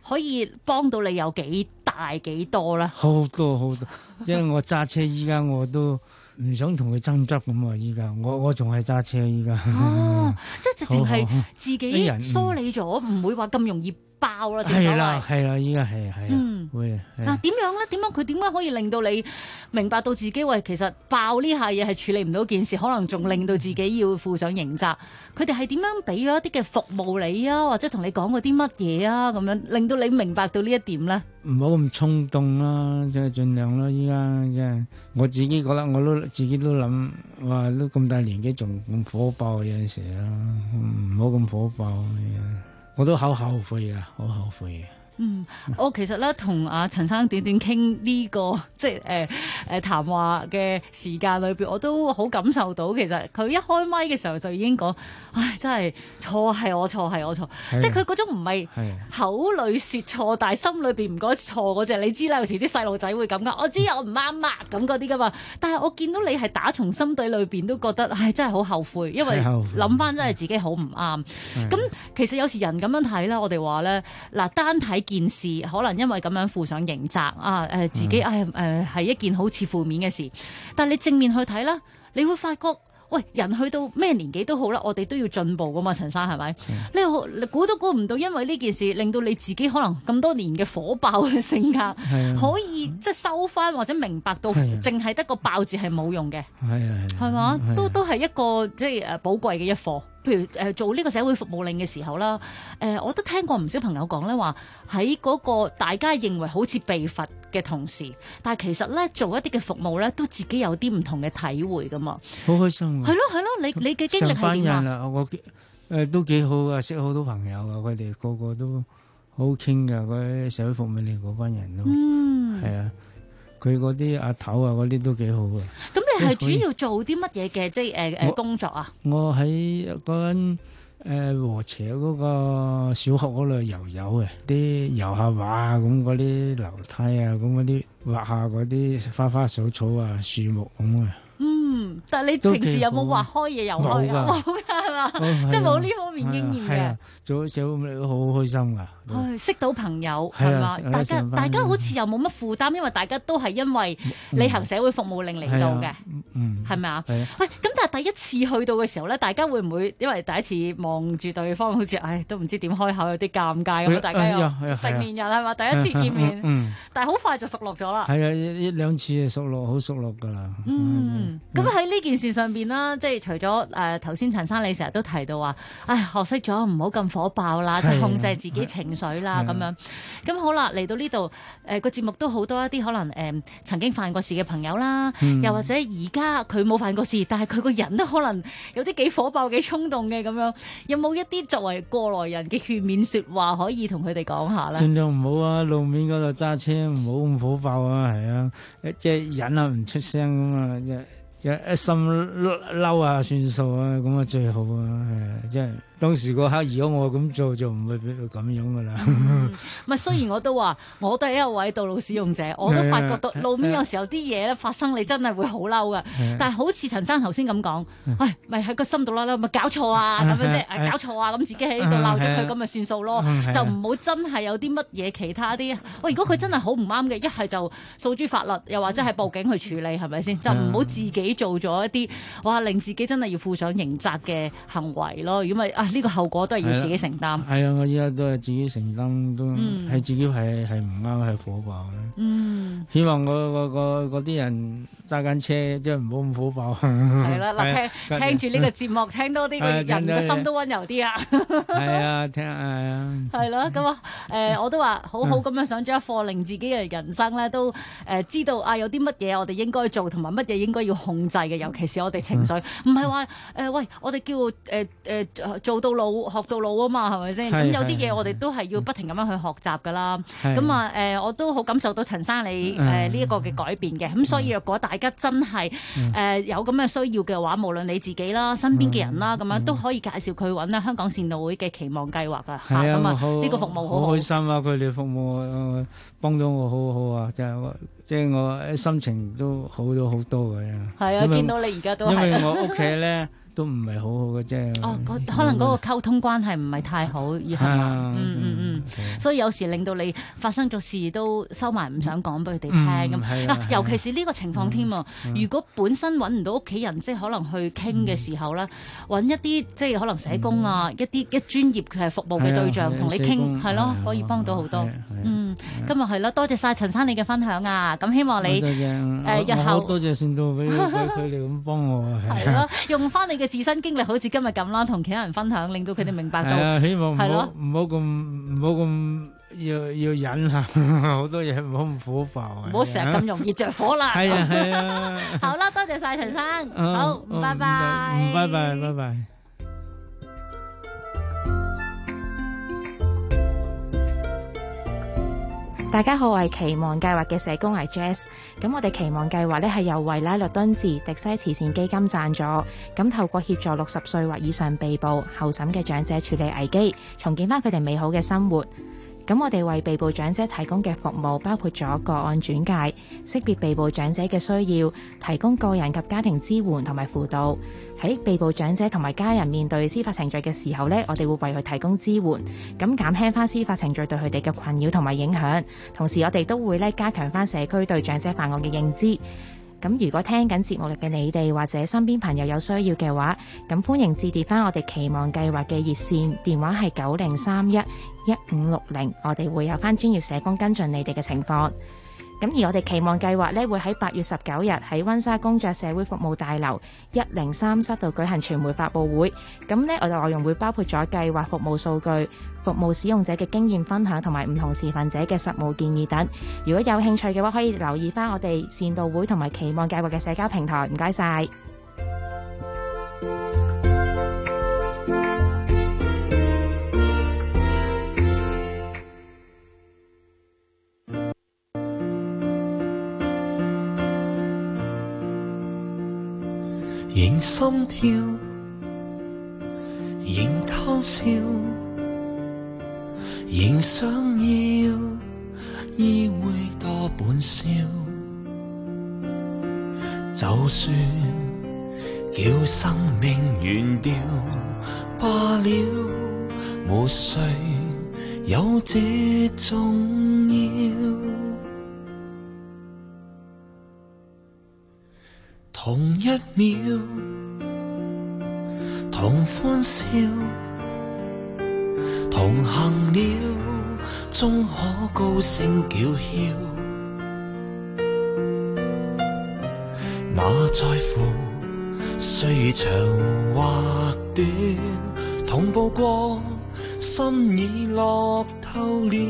可以幫到你有幾大幾多咧？ 好多好多，因為我揸車依家我都唔想同佢爭執咁啊！依家我仲係揸車依家。 哦，即係直情係自己好梳理咗，唔會話咁容易爆啦。正所謂係啦係啦，依家係會。 嗱，點樣咧？佢點解可以令到你明白到自己喂，其實爆呢下嘢係處理唔到件事，可能仲令到自己要負上刑責。佢哋係點樣俾咗一啲嘅服務你啊，或者同你講過啲乜嘢啊，咁樣令到你明白到呢一點咧？ 唔好咁衝動啦，即係盡量啦。依家即係我自己覺得，我都自己都諗，哇！都咁大年紀仲咁火爆，有陣時啊，唔好咁火爆。我都好後悔啊，好後悔啊。 我其實咧同阿陳生短短傾呢個即係談話嘅時間裏邊，我都好感受到，其實佢一開麥嘅時候就已經講，唉，真係錯係我錯係我錯，即係佢嗰種唔係口裏說錯，但係心裏邊唔覺得錯嗰隻。你知啦，有時啲細路仔會咁噶，我知我唔啱啊咁嗰啲噶嘛。但係我見到你係打從心底裏邊都覺得，唉，真係好後悔，因為諗翻真係自己好唔啱。咁其實有時人咁樣睇啦，我哋話咧嗱，單睇件事可能因為咁樣負上刑責啊，自己係一件好似負面嘅事，但係你正面去睇啦，你會發覺喂，人去到咩年紀都好啦，我哋都要進步噶嘛，陳生係咪？你估都估唔到，因為呢件事令到你自己可能咁多年嘅火爆嘅性格，可以即係收翻或者明白到，淨係得個爆字係冇用嘅，係嘛？都係一個即係寶貴嘅一課。譬如做呢個社會服務令嘅時候啦，我都聽過唔少朋友講咧話，喺嗰個大家認為好似被罰嘅同時，但係其實咧做一啲嘅服務咧，都自己有啲唔同嘅體會噶嘛。 好開心。 係咯，你嘅經歷係點啊？ 我都幾好啊，識好多朋友啊，佢哋個個都好傾噶，嗰啲社會服務令嗰班人都係啊。佢嗰啲阿頭啊，嗰啲都幾好嘅。咁你係主要做啲乜嘢嘅即係工作啊？ 我喺嗰間禾輋嗰個小學嗰度遊嘅，啲油下畫啊，咁嗰啲樓梯啊，咁嗰啲畫下嗰啲花花草草啊、樹木咁啊。 但係你平時有冇畫開嘢遊開啊？冇㗎係嘛？即係冇呢方面經驗嘅。 做社會服務好開心㗎。 識到朋友係嘛？大家好似又冇乜負擔，因為大家都係因為履行社會服務令嚟到嘅，係咪啊？喂，咁但係第一次去到嘅時候咧，大家會唔會因為第一次望住對方，好似都唔知點開口，有啲尷尬咁？大家又成年人係嘛？第一次見面，但係好快就熟絡咗啦。 係啊，一兩次熟絡，好熟絡㗎啦。 咁喺呢件事上邊啦，即係除咗頭先陳生你成日都提到話，學識咗唔好咁火爆啦，即係控制自己情緒啦咁樣。咁好啦，嚟到呢度個節目都好多一啲可能曾經犯過事嘅朋友啦，又或者而家佢冇犯過事，但係佢個人都可能有啲幾火爆幾衝動嘅咁樣。有冇一啲作為過來人嘅勸勉説話可以同佢哋講下咧？ 盡量唔好啊，路面嗰度揸車唔好咁火爆啊，係啊，即係忍下唔出聲咁啊。一心嬲啊，算數啊，咁啊最好啊，係即係當時嗰刻，如果我咁做就唔會俾佢咁樣噶啦。 雖然我都話，我都係一位道路使用者，我都發覺到路面有時候啲嘢咧發生，你真係會好嬲噶。但係好似陳生頭先咁講，咪喺個心度啦，咪搞錯啊咁樣即係搞錯啊，咁自己喺度鬧咗佢咁咪算數咯，就唔好真係有啲乜嘢其他啲。如果佢真係好唔啱嘅，一係就訴諸法律，又或者係報警去處理，係咪先？就唔好自己做咗一啲令自己真係要負上刑責嘅行為咯。如果咪呢個後果都係要自己承擔。 係啊，我依家都係自己承擔，都係自己係唔啱，係火爆嘅。希望我嗰啲人揸緊車，即係唔好咁火爆。 係啦，嗱，聽住呢個節目，聽多啲，個人個心都溫柔啲啊。 係啊，聽係啊。 係咯，咁我都話好好咁樣上咗一課，令自己嘅人生咧都知道有啲乜嘢我哋應該做，同埋乜嘢應該要控制嘅，尤其是我哋情緒，唔係話喂，我哋叫做到老學到老啊嘛，係咪先？咁有啲嘢我哋都係要不停咁樣去學習噶啦。咁我都好感受到陳生你呢一個嘅改變嘅。咁所以若果大家真係有咁嘅需要嘅話，無論你自幫啦、身邊嘅人啦，咁樣都可以介紹佢揾香港善導會嘅期望計劃噶嚇。咁呢個服務好開心啊！佢哋服務幫到我好好啊！即係我心情都好咗好多嘅。 係啊，見到你而家都係。 因為我屋企咧都唔係好好嘅啫。 哦，可能嗰個溝通關係唔係太好，而係嘛？所以有時令到你發生咗事都收埋，唔想講俾佢哋聽咁。嗱，尤其是呢個情況添啊！如果本身揾唔到屋企人，即係可能去傾嘅時候咧，揾一啲即係可能社工啊，一專業嘅服務嘅對象同你傾，係咯，可以幫到好多。今日係咯，多謝晒陳生你嘅分享啊！咁希望你日後多謝善導俾佢哋咁幫我啊！係咯， 用翻你嘅自身經歷，好似今日咁啦，同其他人分享，令到佢哋明白到。 希望唔好咁要忍下，好多嘢唔好咁火爆， 唔好成日咁容易着火啦。 係啊， 好啦，多謝晒陳生，好，拜拜， 拜拜。 大家好，我係期望計劃嘅社工係 Jess。咁我哋期望計劃咧係由維拉律敦治迪西慈善基金贊助，咁透過協助60歲或以上被捕候審嘅長者處理危機，重建翻佢哋美好嘅生活。咁我哋為被捕長者提供嘅服務包括咗個案轉介、識別被捕長者嘅需要、提供個人及家庭支援同埋輔導。喺被捕長者同埋家人面對司法程序嘅時候呢，我哋會為佢提供支援，咁減輕翻司法程序對佢哋嘅困擾同埋影響。同時我哋都會加強翻社區對長者犯案嘅認知。咁如果聽緊節目嘅你哋或者身邊朋友有需要嘅話，咁歡迎致電翻我哋期望計劃嘅熱線，電話係90311560，我哋會有翻專業社工跟進你哋嘅情況。咁而我哋期望計劃呢，會喺8月19日喺溫莎工作社會服務大樓103室度舉行傳媒發佈會。咁呢，我哋內容會包括咗計劃服務數據、服務使用者嘅經驗分享同埋唔同持份者嘅實務建議等。如果有興趣嘅話，可以留意翻我哋善導會同埋期望計劃嘅社交平台。唔該晒。 仍心跳，仍偷笑，仍想要意會多本少。就算叫生命完掉罷了，沒誰有這重要。同一秒，同歡笑，同行了，終可高聲叫囂。那在乎歲月長或短，同步過，心已樂透了。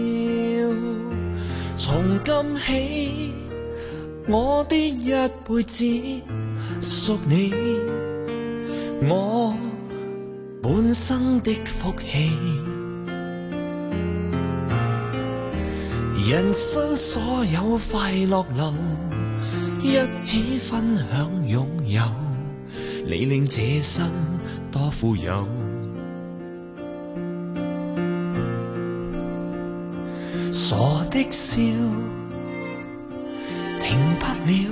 從今起，我的一輩子屬你，我本生的福氣。人生所有快樂能一起分享擁有，你令這生多富有。傻的笑停不了，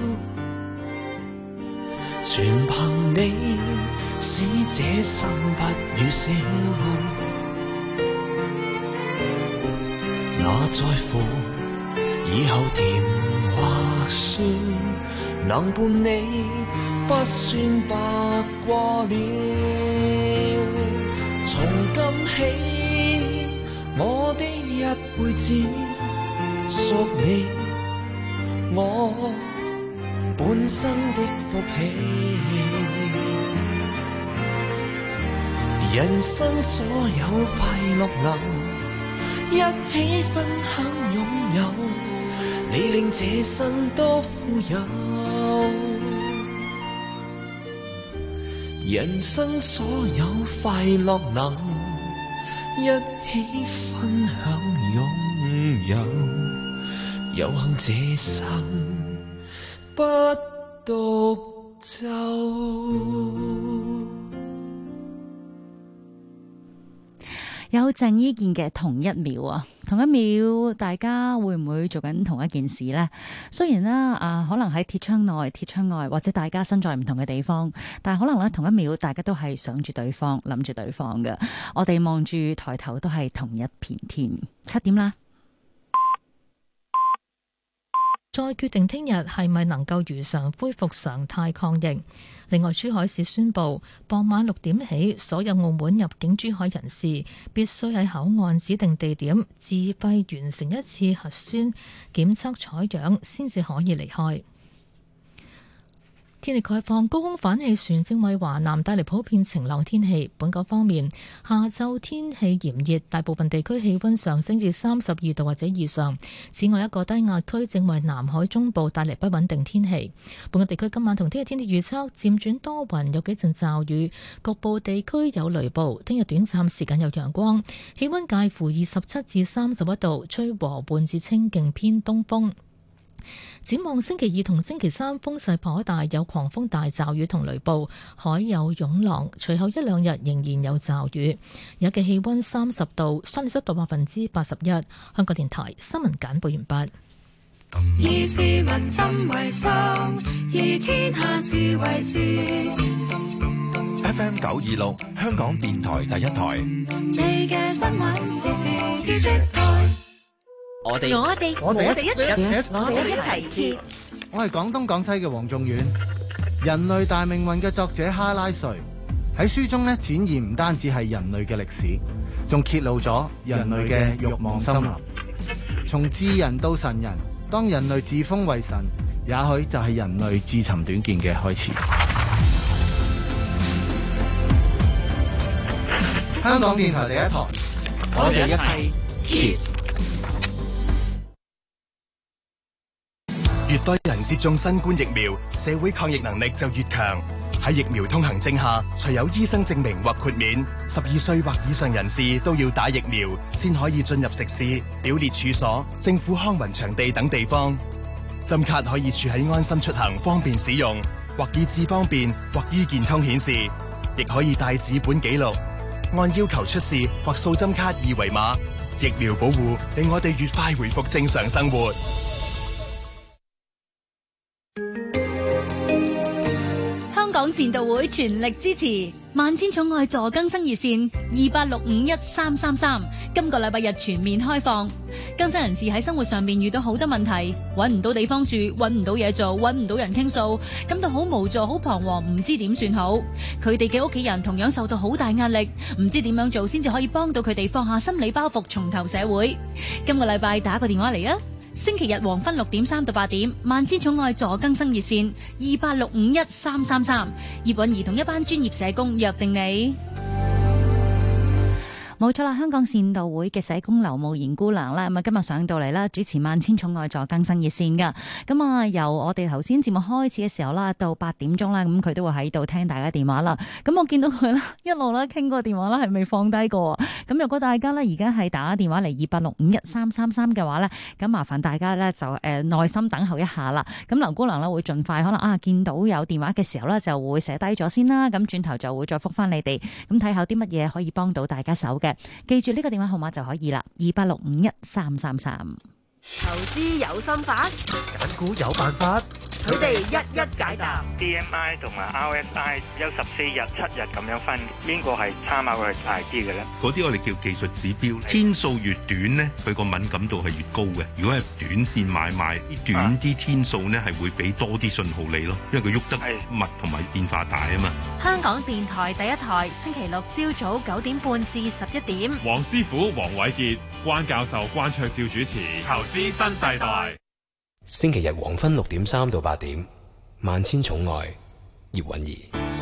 全憑你使這生不渺小。那在乎以後甜或酸，能伴你不算白過了。從今起，我的一輩子屬你，我本生的福氣。人生所有快樂能一起分享擁有，你令這生多富有。人生所有快樂能一起分享擁有，有幸這生不獨奏。 有鄭伊健嘅同一秒啊，同一秒，大家會唔會做緊同一件事呢？雖然啦，可能喺鐵窗內、鐵窗外，或者大家身在唔同嘅地方，但係可能咧同一秒，大家都係想住對方、諗住對方嘅。我哋望住抬頭都係同一片天。7點啦。 再決定聽日係咪能夠如常恢復常態抗疫。另外，珠海市宣布，傍晚6點起，所有澳門入境珠海人士必須喺口岸指定地點自費完成一次核酸檢測採樣，先至可以離開。天氣概況，高空反氣旋正為華南帶嚟普遍晴朗天氣。本港方面，下晝天氣炎熱，大部分地區氣溫上升至32度或者以上。此外，一個低壓區正為南海中部帶嚟不穩定天氣。本港地區今晚同聽日天氣預測漸轉多雲，有幾陣驟雨，局部地區有雷暴。聽日短暫時間有陽光，氣溫介乎27至31度，吹和緩至清勁偏東風。展望星期二同星期三風勢頗大，有狂風大驟雨同雷暴，海有湧浪。隨後一兩日仍然有驟雨。日嘅氣溫30度，相對濕度81%。香港電台新聞簡報完畢。 以市民心為心，以天下事為事。 FM 926，香港電台第一台。 你嘅新聞時事知識台。 我哋一齊揭。 我係廣東廣西嘅黃仲遠。人類大命運嘅作者哈拉瑞喺書中呢，展現唔單止係人類嘅歷史，仲揭露咗人類嘅慾望森林。從智人到神人，當人類自封為神，也許就係人類自尋短見嘅開始。香港電台第一台，我哋一齊揭。 越多人接種新冠疫苗，社會抗疫能力就越強。喺疫苗通行證下，除有醫生證明或豁免，12歲或以上人士都要打疫苗，先可以進入食肆、表列處所、政府康文場地等地方。針卡可以儲喺安心出行，方便使用，或以智方便，或醫健通顯示，亦可以帶紙本記錄，按要求出示或掃針卡二維碼。疫苗保護令我哋越快回復正常生活。 香港善道會全力支持萬千寵愛助更生熱線28651333，今個禮拜日全面開放。更生人士喺生活上面遇到好多問題，揾唔到地方住，揾唔到嘢做，揾唔到人傾訴，感到好無助、好彷徨，唔知點算好。佢哋嘅屋企人同樣受到好大壓力，唔知點樣做先至可以幫到佢哋放下心理包袱，重投社會。今個禮拜打個電話嚟啊！星期日黃昏6點3到8點，萬千寵愛助更生熱線28651333，葉韻儀同一班專業社工約定你。 冇錯啦，香港善道會嘅社工劉慕賢姑娘啦，咁啊今日上到嚟啦，主持萬千寵愛助更生熱線噶。咁啊由我哋頭先節目開始嘅時候啦，到8點鐘啦，咁佢都會喺度聽大家電話啦。咁我見到佢啦，一路啦傾個電話啦，係未放低過。咁如果大家咧而家係打電話嚟28651333嘅話咧，咁麻煩大家咧就耐心等候一下啦。咁劉姑娘咧會盡快可能見到有電話嘅時候咧就會寫低咗先啦。咁轉頭就會再覆翻你哋，咁睇下啲乜嘢可以幫到大家手嘅。記住呢個電話號碼就可以啦，28651333。 投資有心法， 揀股有辦法， 佢哋一一解答。 DMI 同埋 RSI 有14日、7日咁樣分，邊個係參考佢大啲嘅咧？ 嗰啲我哋叫技術指標，天數越短咧，佢個敏感度係越高嘅。如果係短線買賣，短啲天數咧係會俾多啲信號你咯，因為佢喐得密同埋變化大啊嘛。 香港電台第一台，星期六朝早9點半至11點。 黃師傅黃偉傑、關教授關焯照主持。投資新世代。 星期日黃昏6點3到8點，萬千寵愛葉韻儀。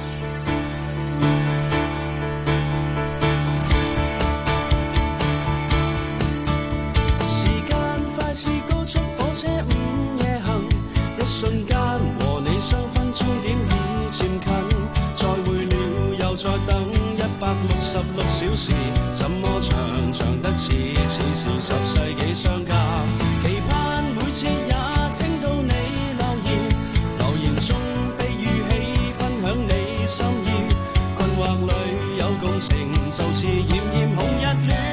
時間快似高速火車午夜行，一瞬間和你相分終點已漸近，再會了又再等166小時，怎麼長得似10世紀相隔，期盼每次也聽到你留言中被語氣分享你心意，困惑裏有共情，就似炎炎紅日戀。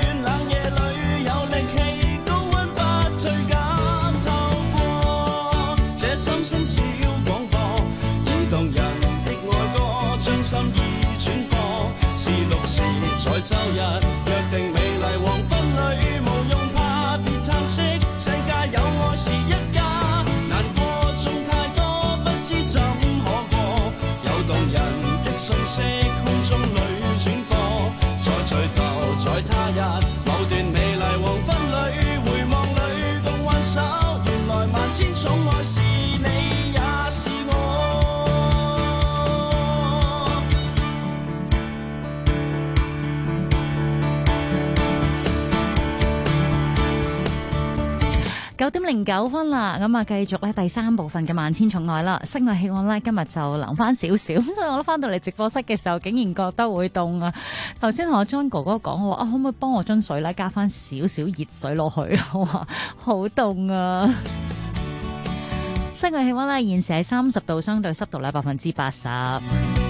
心聲小廣播，動人的愛歌，將心意轉播，是綠時在周日，約定美麗黃昏裏，無用怕別嘆息，世界有愛是一家，難過總太多，不知怎可過，有動人的訊息，空中裏轉播，再聚頭在他日，某段美麗黃昏裏，回望裏共挽手，原來萬千寵愛是你也是我。 9:09啦，咁啊繼續咧第三部分嘅萬千寵愛啦。室外氣溫咧今日就涼翻少少，咁所以我翻到嚟直播室嘅時候，竟然覺得會凍啊！頭先同阿 John 哥哥講，我話可唔可以幫我樽水咧加翻少少熱水落去？我話好凍啊！室外氣溫咧現時係30度，相對濕度咧80%。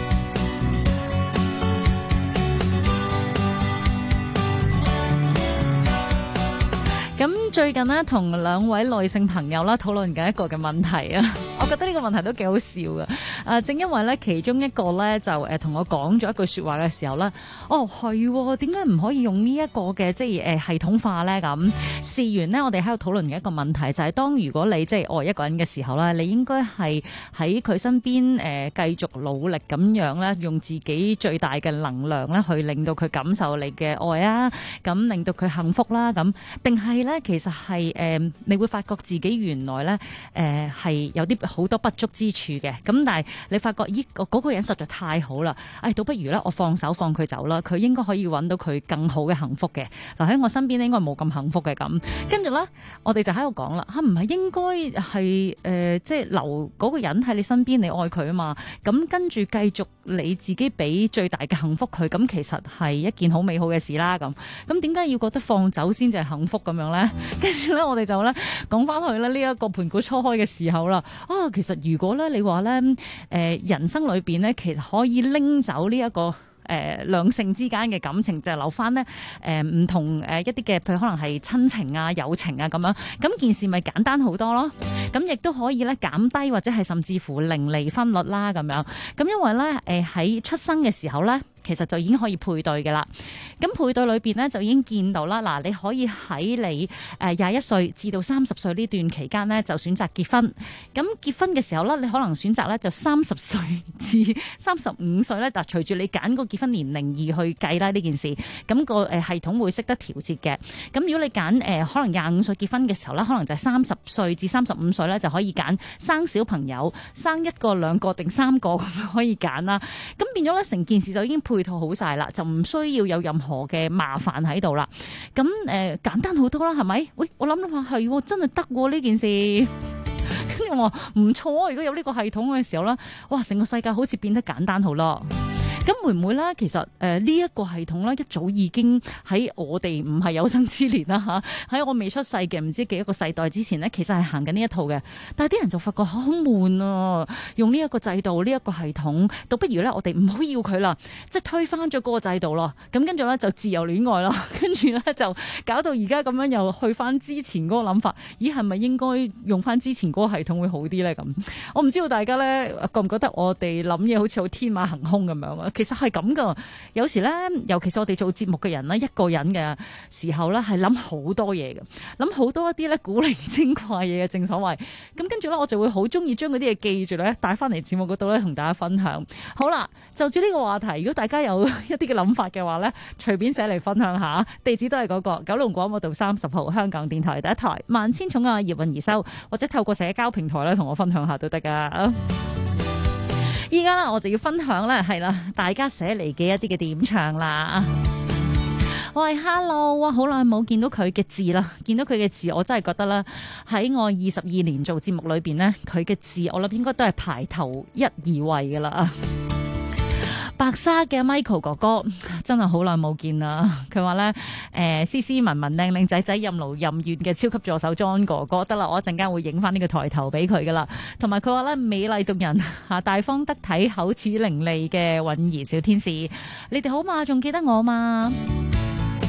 咁最近呢，同兩位女性朋友啦討論緊一個嘅問題啊，我覺得呢個問題都幾好笑㗎。正因為咧其中一個咧就同我講咗一句說話嘅時候咧，哦係，點解唔可以用呢一個嘅即係系統化咧？咁事緣呢，我哋喺度討論嘅一個問題就係，當如果你即係愛一個人嘅時候咧，你應該係喺佢身邊繼續努力咁樣咧，用自己最大嘅能量咧去令到佢感受你嘅愛啊，咁令到佢幸福啦，咁定係咧其實係你會發覺自己原來咧係有啲好多不足之處嘅，咁但係你發覺咦嗰個人實在太好啦，倒不如咧我放手放佢走啦，佢應該可以揾到佢更好嘅幸福嘅。嗱喺我身邊咧應該冇咁幸福嘅咁，跟住咧我哋就喺度講啦，唔係應該係即係留嗰個人喺你身邊，你愛佢啊嘛，咁跟住繼續你自己俾最大嘅幸福佢，咁其實係一件好美好嘅事啦。咁點解要覺得放走先至係幸福咁樣咧？跟住咧我哋就咧講翻去咧呢一個盤古初開嘅時候啦，其實如果咧你話咧人生裏邊咧其實可以拎走呢一個兩性之間嘅感情，就係留翻呢唔同一啲嘅，譬如可能係親情啊、友情啊咁樣，咁件事咪簡單好多咯。咁亦都可以咧減低或者係甚至乎零離婚率啦咁樣。咁因為咧喺出生嘅時候咧，其實就已經可以配對嘅啦。咁配對裏邊咧就已經見到啦。嗱，你可以喺你21歲至到30歲呢段期間咧就選擇結婚。咁結婚嘅時候咧，你可能選擇咧就30歲至35歲咧，隨住你揀個結婚年齡而去計啦呢件事。咁個系統會識得調節嘅。咁如果你揀可能25歲結婚嘅時候咧，可能就係30歲至35歲咧就可以揀生小朋友，生1個、2個定3個咁樣可以揀啦。咁變咗咧成件事就已經配套好晒啦，就唔需要有任何嘅麻煩喺度啦。咁簡單好多啦，係咪？喂，我諗下係真係得呢件事。跟住我話唔錯啊！如果有呢個系統嘅時候咧，哇，成個世界好似變得簡單好咯。咁會唔會咧？其實呢一個系統咧，一早已經喺我哋唔係有生之年啦嚇，喺我未出世嘅唔知幾多個世代之前咧，其實係行緊呢一套嘅。但係啲人就發覺好悶啊，用呢一個制度、呢一個系統，倒不如咧我哋唔好要佢啦，即係推翻咗嗰個制度咯。咁跟住咧就自由戀愛啦，跟住咧就搞到而家咁樣又去翻之前嗰個諗法。咦，係咪應該用翻之前嗰個系統會好啲咧？咁我唔知道大家咧覺唔覺得我哋諗嘢好似好天馬行空咁樣啊？其實係咁噶，有時咧，尤其是我哋做節目嘅人咧，一個人嘅時候咧，係諗好多嘢嘅，諗好多一啲咧古靈精怪嘢嘅，正所謂。咁跟住咧，我就會好中意將嗰啲嘢記住咧，帶翻嚟節目嗰度咧，同大家分享。好啦，就住呢個話題，如果大家有一啲嘅諗法嘅話咧，隨便寫嚟分享下，地址都係嗰個九龍廣播道30號香港電台第一台萬千寵愛葉韻儀收，或者透過社交平台咧同我分享下都得噶。依家咧我就要分享咧係啦，大家寫嚟嘅一啲嘅點唱啦。喂 ，Hello， 哇，好耐冇見到佢嘅字啦，見到佢嘅字，我真係覺得咧喺我22年做節目裏邊咧，佢嘅字我諗應該都係排頭1、2位噶啦。白沙嘅 Michael 哥哥真係好耐冇見啦，佢話咧斯斯文文靚靚仔仔任勞任怨嘅超級助手 John 哥哥，得啦，我一陣間會影翻呢個抬頭俾佢噶啦。同埋佢話咧美麗動人大方得體口齒伶俐嘅韻儀小天使，你哋好嘛？仲記得我嘛？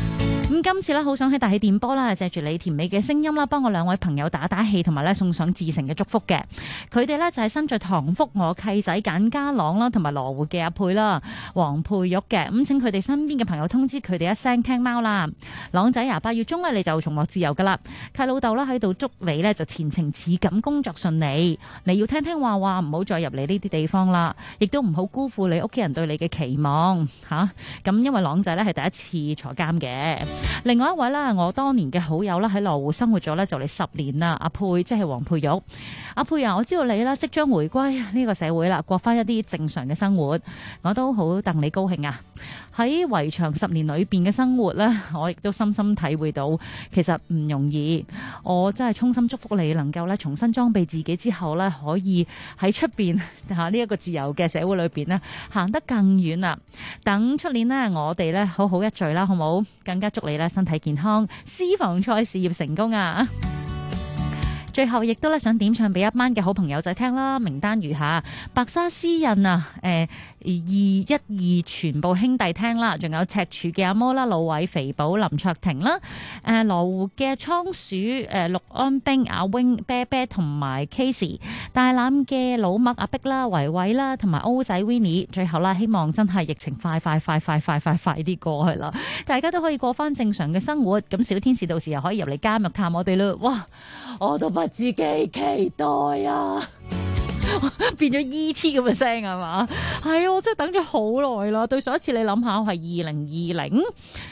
咁今次咧，好想喺大氣電波啦，借住你甜美嘅聲音啦，幫我兩位朋友打打氣，同埋咧送上至誠嘅祝福嘅。佢哋咧就係身在塘福我契仔簡家朗啦，同埋羅湖嘅阿佩啦，黃佩玉嘅。咁請佢哋身邊嘅朋友通知佢哋一聲聽貓啦。朗仔啊，8月中咧你就重獲自由噶啦。契老豆啦喺度祝你咧就前程似錦，工作順利。你要聽聽話話，唔好再入嚟呢啲地方啦，亦都唔好辜負你屋企人對你嘅期望吓。咁因為朗仔咧係第一次坐監嘅。另外一位咧，我當年嘅好友啦，喺羅湖生活咗咧就嚟10年啦。阿佩即係黃佩玉，阿佩啊，我知道你啦即將回歸呢個社會啦，過翻一啲正常嘅生活，我都好戥你高興啊！喺圍牆10年裏邊嘅生活咧，我亦都深深體會到，其實唔容易。我真係衷心祝福你能夠咧重新裝備自己之後咧，可以喺出邊吓呢一個自由嘅社會裏邊咧行得更遠啦。等出年呢，我哋咧好好一聚啦，好冇？更加祝你咧身體健康，私房菜事業成功啊！最後亦都咧想點唱俾一班嘅好朋友仔聽啦，名單如下：白沙詩人啊，212全部兄弟聽啦，仲有赤柱嘅阿摩啦、老偉、肥寶、林卓廷啦，羅湖嘅倉鼠、陸安冰、阿 wing、啤啤同埋 Casey， 大欖嘅老麥阿碧啦、維維啦，同埋歐仔 Winnie。最後啦，希望真係疫情快啲過去啦，大家都可以過翻正常嘅生活。咁小天使到時又可以入嚟監獄探我哋啦。哇！我都不知幾期待啊！變咗 E.T. 咁嘅聲係嘛？係啊，我真係等咗好耐啦。對上一次你諗下，我係2020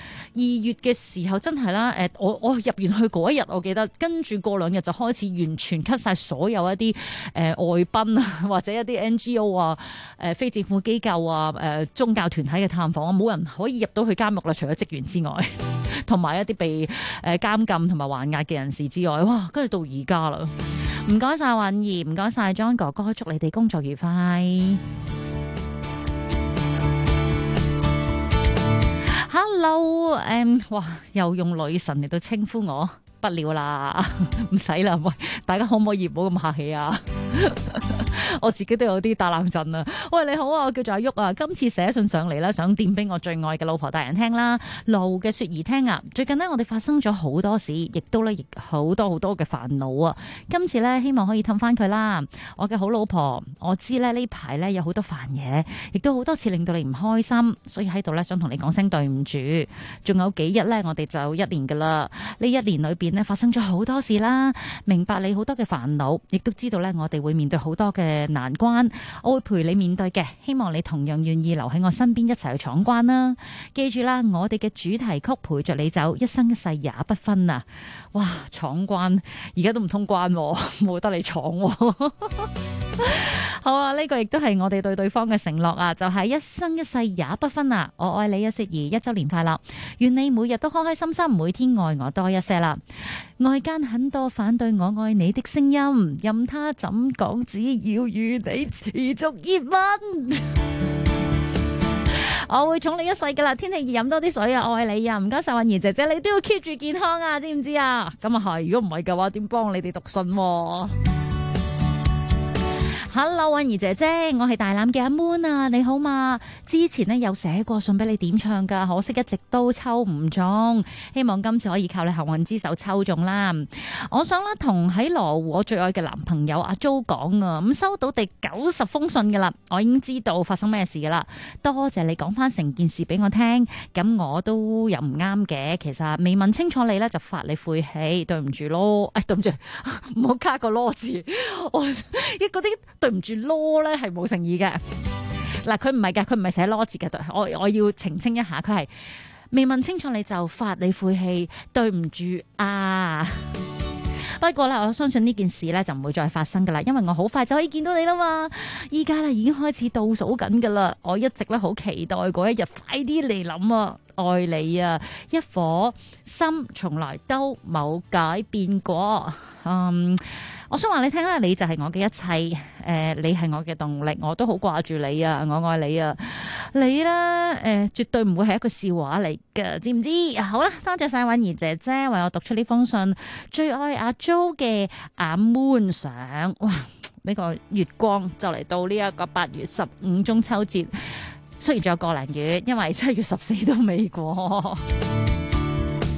2月嘅時候，真係啦。我入完去嗰一日，我記得跟住過2日就開始完全 cut 晒所有一啲外賓啊，或者一啲 NGO 啊、非政府機構啊、宗教團體嘅探訪啊，冇人可以入到去監獄啦，除咗職員之外。同埋一啲被監禁同埋還押嘅人士之外，哇！跟住到而家啦，唔該晒韻兒，唔該晒 John 哥哥，祝你哋工作愉快。Hello，哇！又用女神嚟到稱呼我，不了啦，唔使啦，喂！大家可唔可以唔好咁客氣啊？我自己都有啲打冷震啊！喂，你好啊，我叫做阿旭啊，今次寫信上嚟啦，想點俾我最愛嘅老婆大人聽啦，路嘅雪兒聽啊！最近呢，我哋發生咗好多事，亦都咧亦好多嘅煩惱啊！今次咧，希望可以氹翻佢啦。我嘅好老婆，我知咧呢排咧有好多煩嘢，亦都好多次令到你唔開心，所以喺度咧想同你講聲對唔住。仲有幾日咧，我哋就1年噶啦。呢1年裏邊咧發生咗好多事啦，明白你好多嘅煩惱，亦都知道咧我哋會面對好多嘅難關，我會陪你面對嘅，希望你同樣願意留喺我身邊一齊去闖關啦。記住啦，我哋嘅主題曲陪着你走，一生一世也不分啊！哇，闖關而家都唔通關，冇得你闖。好啊，呢個亦都係我哋對對方嘅承諾啊，就係一生一世也不分啊！我愛你啊，雪兒，1周年快樂！願你每日都開開心心，每天愛我多一些啦。外間很多反對我愛你的聲音，任他怎講，只要與你持續熱吻，我會寵你一世噶啦。天氣熱，飲多啲水啊！愛你啊！唔該晒，韻兒姐姐，你都要 keep 住健康啊，知唔知啊？咁啊係，如果唔係嘅話，點幫你哋讀信喎？Hello， 韻兒姐姐，我係大欖嘅阿 Moon 啊，你好嘛？之前呢有寫過信俾你點唱噶，可惜一直都抽唔中，希望今次可以靠你幸運之手抽中啦。我想啦，同喺羅湖我最愛嘅男朋友阿 Jo 講啊，咁收到第90封信噶啦，我已經知道發生咩事噶啦。多謝你講翻成件事俾我聽，咁我都有唔啱嘅，其實未問清楚你咧就發你晦氣，對唔住咯，對唔住，唔好加個囉字，我嗰啲。對唔住囉咧係冇誠意嘅。嗱，佢唔係嘅，佢唔係寫囉字嘅。我要澄清一下，佢係未問清楚你就發你晦氣，對唔住啊。不過咧，我相信呢件事咧就唔會再發生噶啦，因為我好快就可以見到你啦嘛。依家咧已經開始倒數緊噶啦，我一直咧好期待嗰一日快啲嚟臨啊！愛你啊，一顆心從來都冇改變過。我想話你聽啦，你就係我嘅一切，你係我嘅動力，我都好掛住你啊，我愛你啊，你咧絕對唔會係一個笑話嚟㗎，知唔知？好啦，多謝晒韻兒姐姐為我讀出呢封信，最愛阿 Jo 嘅阿 Moon 上，哇！呢個月光就嚟到呢一個8月15中秋節，雖然仲有個零月，因為7月14都未過。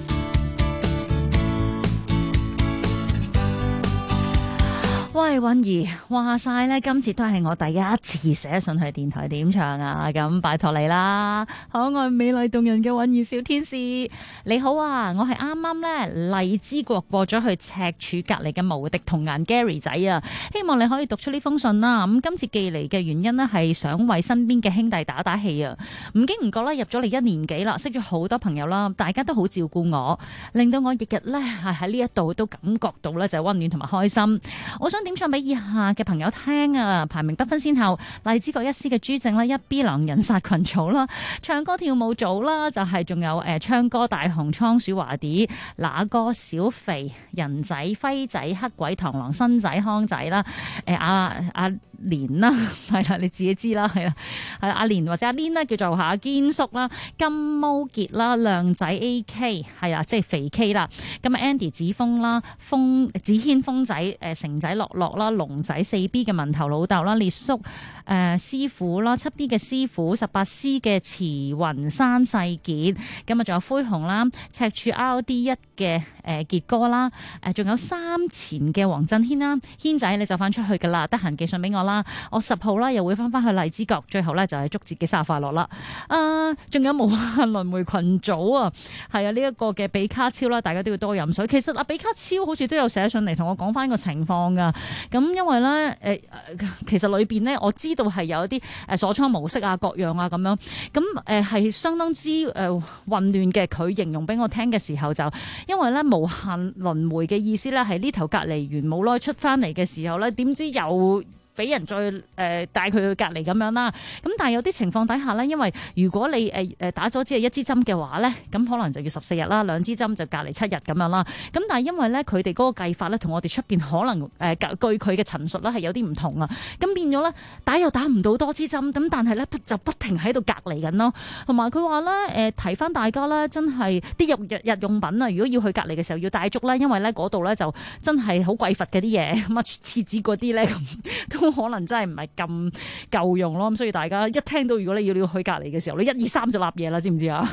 喂，允兒，話晒咧，今次都係我第一次寫信去電台點唱啊！咁拜託你啦，可愛美麗動人嘅允兒小天使，你好啊！我係啱啱咧荔枝角過咗去赤柱隔離嘅無敵童顏 Gary 仔啊！希望你可以讀出呢封信啦。咁今次寄嚟嘅原因呢，係想為身邊嘅兄弟打打氣啊！唔經唔覺啦，入咗嚟1年幾啦，識咗好多朋友啦，大家都好照顧我，令到我日日咧係喺呢一度都感覺到咧就係溫暖同埋開心。我想點唱俾以下嘅朋友聽啊！排名不分先後，荔枝角一師嘅朱正啦，一 B 狼人殺群組啦，唱歌跳舞組啦，就係仲有唱歌大雄倉鼠華啲那哥小肥人仔輝仔黑鬼螳螂新仔康仔啦，阿蓮啦，係啦，你自己知啦，係啦，係阿蓮或者阿蓮啦，叫做下堅叔啦，金毛傑啦，靚仔 AK 係啊，即係肥 K 啦，咁 Andy 子峰啦，子軒峰仔，成仔樂樂啦，龍仔4B 嘅文頭老豆啦，烈叔師傅啦，7B 嘅師傅，18C 嘅慈雲山世傑，咁啊仲有灰熊啦，赤柱 RD1 嘅傑哥啦，仲有3前嘅黃振軒啦，軒仔你就翻出去噶啦，得閒寄信俾我啦，我10號啦又會翻去荔枝角，最後咧就係祝自己生日快樂啦。仲有無限輪迴群組啊，係啊，呢一個嘅比卡超啦，大家都要多飲水。其實比卡超好似都有寫信嚟同我講翻個情況噶，咁因為咧其實裏邊咧我知道係有一啲鎖倉模式啊各樣啊咁樣，咁係相當之混亂嘅。佢形容俾我聽嘅時候就因為咧無限輪迴嘅意思咧係呢頭隔離完冇耐出翻嚟嘅時候咧，點知又俾人再帶佢去隔離咁樣啦，咁但係有啲情況底下咧，因為如果你打咗只係1支針嘅話咧，咁可能就要14日啦，2支針就隔離7日咁樣啦。咁但係因為咧佢哋嗰個計法咧，同我哋出邊可能據佢嘅陳述咧係有啲唔同啊。咁變咗咧打又打唔到多支針，咁但係咧就不停喺度隔離緊咯。同埋佢話咧提翻大家咧，真係啲日用品啊，如果要去隔離嘅時候要帶足啦，因為咧嗰度咧就真係好匱乏嘅啲嘢，咁啊廁紙嗰啲咧都可能真係唔係咁夠用咯，咁所以大家一聽到如果你要去隔離嘅時候，你1、2、3就立嘢啦，知唔知啊？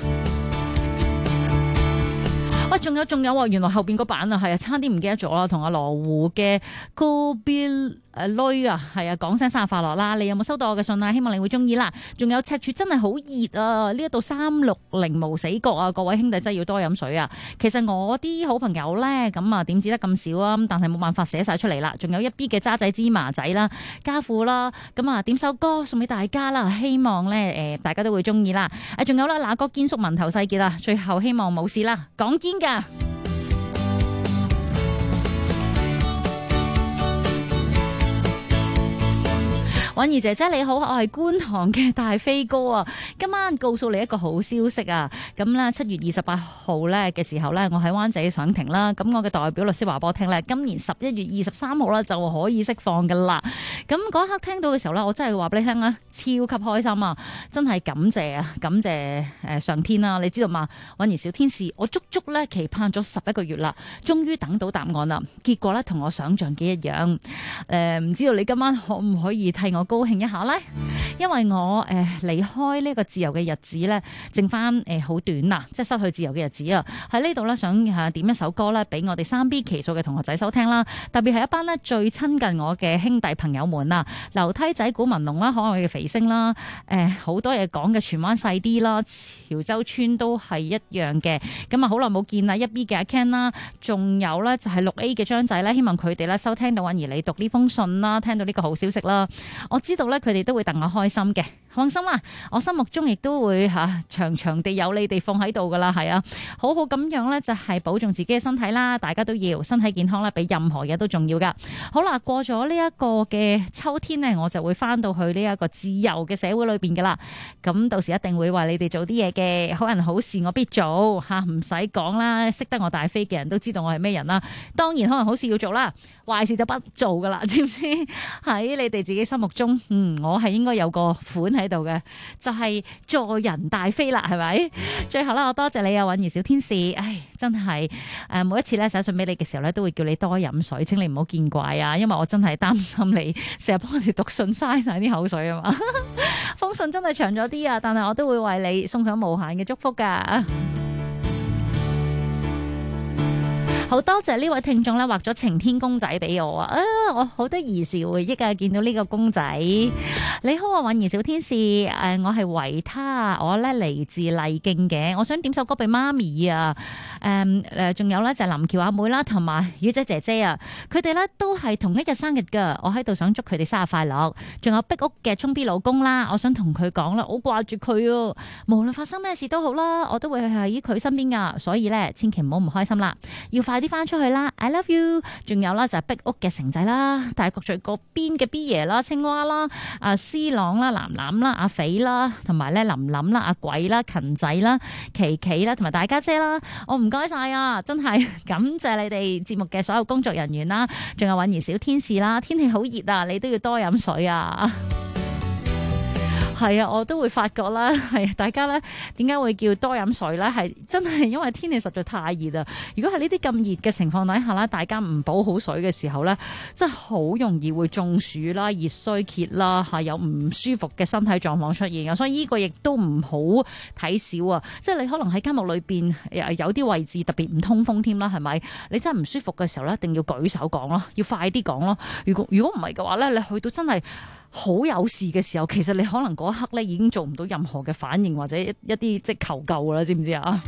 喂，仲有啊！原來後邊嗰版啊，係啊，差啲唔記得咗啦。同阿羅湖嘅高邊女啊，係啊，講聲生日快樂啦！你有冇收到我嘅信啊？希望你會中意啦。仲有赤柱真係好熱啊！呢一度360無死角啊！各位兄弟真係要多飲水啊！其實我啲好朋友咧，咁啊點知得咁少啊？但係冇辦法寫晒出嚟啦。仲有1B嘅渣仔芝麻仔啦、家父啦，咁啊點首歌送俾大家啦！希望咧大家都會中意啦。仲有啦，那哥堅叔文頭細傑啊！最後希望冇事啦，講堅㗎。允兒姐姐你好，我係觀塘嘅大飛哥啊！今晚告訴你一個好消息啊！咁咧7月28號咧嘅時候咧，我喺灣仔上庭啦。咁我嘅代表律師話俾我聽咧，今年11月23號啦就可以釋放噶啦。咁嗰一刻聽到嘅時候咧，我真係話俾你聽啊，超級開心啊！真係感謝啊，感謝上天啦！你知道嘛，允兒小天使，我足足咧期盼咗11個月啦，終於等到答案啦。結果咧同我想象嘅一樣。唔知道你今晚可唔可以替我高興一下呢？因為我離開呢個自由嘅日子咧，剩翻好短啊，即係失去自由嘅日子啊。喺呢度咧，想點一首歌咧，俾我哋3B 期數嘅同學仔收聽啦。特別係一班咧最親近我嘅兄弟朋友們啊，樓梯仔古文龍啦，可愛嘅肥星啦，好多嘢講嘅荃灣細啲啦，潮州村都係一樣嘅。咁啊，好耐冇見啦，1B 嘅阿 Ken 啦，仲有咧就係6A 嘅張仔咧，希望佢哋咧收聽到允兒你讀呢封信啦，聽到呢個好消息啦。我知道咧，佢哋都會戥我開心嘅，放心啦，我心目中亦都會長長地有你哋放喺度噶啦，係啊，好好咁樣咧就係保重自己嘅身體啦，大家都要身體健康啦，比任何嘢都重要噶。好啦，過咗呢一個嘅秋天呢，我就會翻到去呢一個自由嘅社會裏邊噶啦，咁到時一定會為你哋做啲嘢嘅，好人好事我必做吓，唔使講啦，識得我大飛嘅人都知道我係咩人啦。當然可能好事要做啦，壞事就不做噶啦，知唔知？喺你哋自己心目中，我係應該有個款喺度嘅，就係助人大飛啦，係咪？最後啦，我多謝你啊，允兒小天使，真係每一次咧寫信俾你嘅時候咧，都會叫你多飲水，請你唔好見怪啊，因為我真係擔心你成日幫我哋讀信嘥晒啲口水啊嘛。封信真係長咗啲啊，但係我都會為你送上無限嘅祝福噶。 好多謝呢位聽眾咧畫咗晴天公仔俾我啊！我好多兒時回憶啊，見到呢個公仔。你好啊，允兒小天使，我係維他，我咧嚟自麗徑嘅，我想點首歌俾媽咪啊！仲有咧就係林喬阿妹啦，同埋雨姐姐姐啊，佢哋咧都係同一日生日噶，我喺度想祝佢哋生日快樂。仲有碧屋嘅聰 B 老公啦，我想同佢講啦，好掛住佢啊！無論發生咩事都好啦，我都會喺佢身邊噶，所以咧千祈唔好唔開心啦，要快啲翻出去啦 ！I love you。仲有啦就係碧屋嘅成仔啦，大角咀嗰邊嘅 B 爺啦、青蛙啦、阿思朗啦、藍藍啦、阿肥啦，同埋咧林林啦、阿鬼啦、勤仔啦、琪琪啦，同埋大家姐啦，我唔該晒啊！真係感謝你哋節目嘅所有工作人員啦，仲有允兒小天使啦，天氣好熱啊，你都要多飲水啊！係啊，我都會發覺啦，係大家咧點解會叫多飲水咧？係真係因為天氣實在太熱啦。如果係呢啲咁熱嘅情況底下啦，大家唔補好水嘅時候咧，真係好容易會中暑啦、熱衰竭啦，係有唔舒服嘅身體狀況出現嘅。所以呢個亦都唔好睇少啊！即係你可能喺間屋裏邊有啲位置特別唔通風添啦，係咪？你真係唔舒服嘅時候咧，一定要舉手講咯，要快啲講咯。如果唔係嘅話咧，你去到真係好有事嘅時候，其實你可能嗰一刻咧已經做唔到任何嘅反應或者一啲即係求救啦，知唔知啊？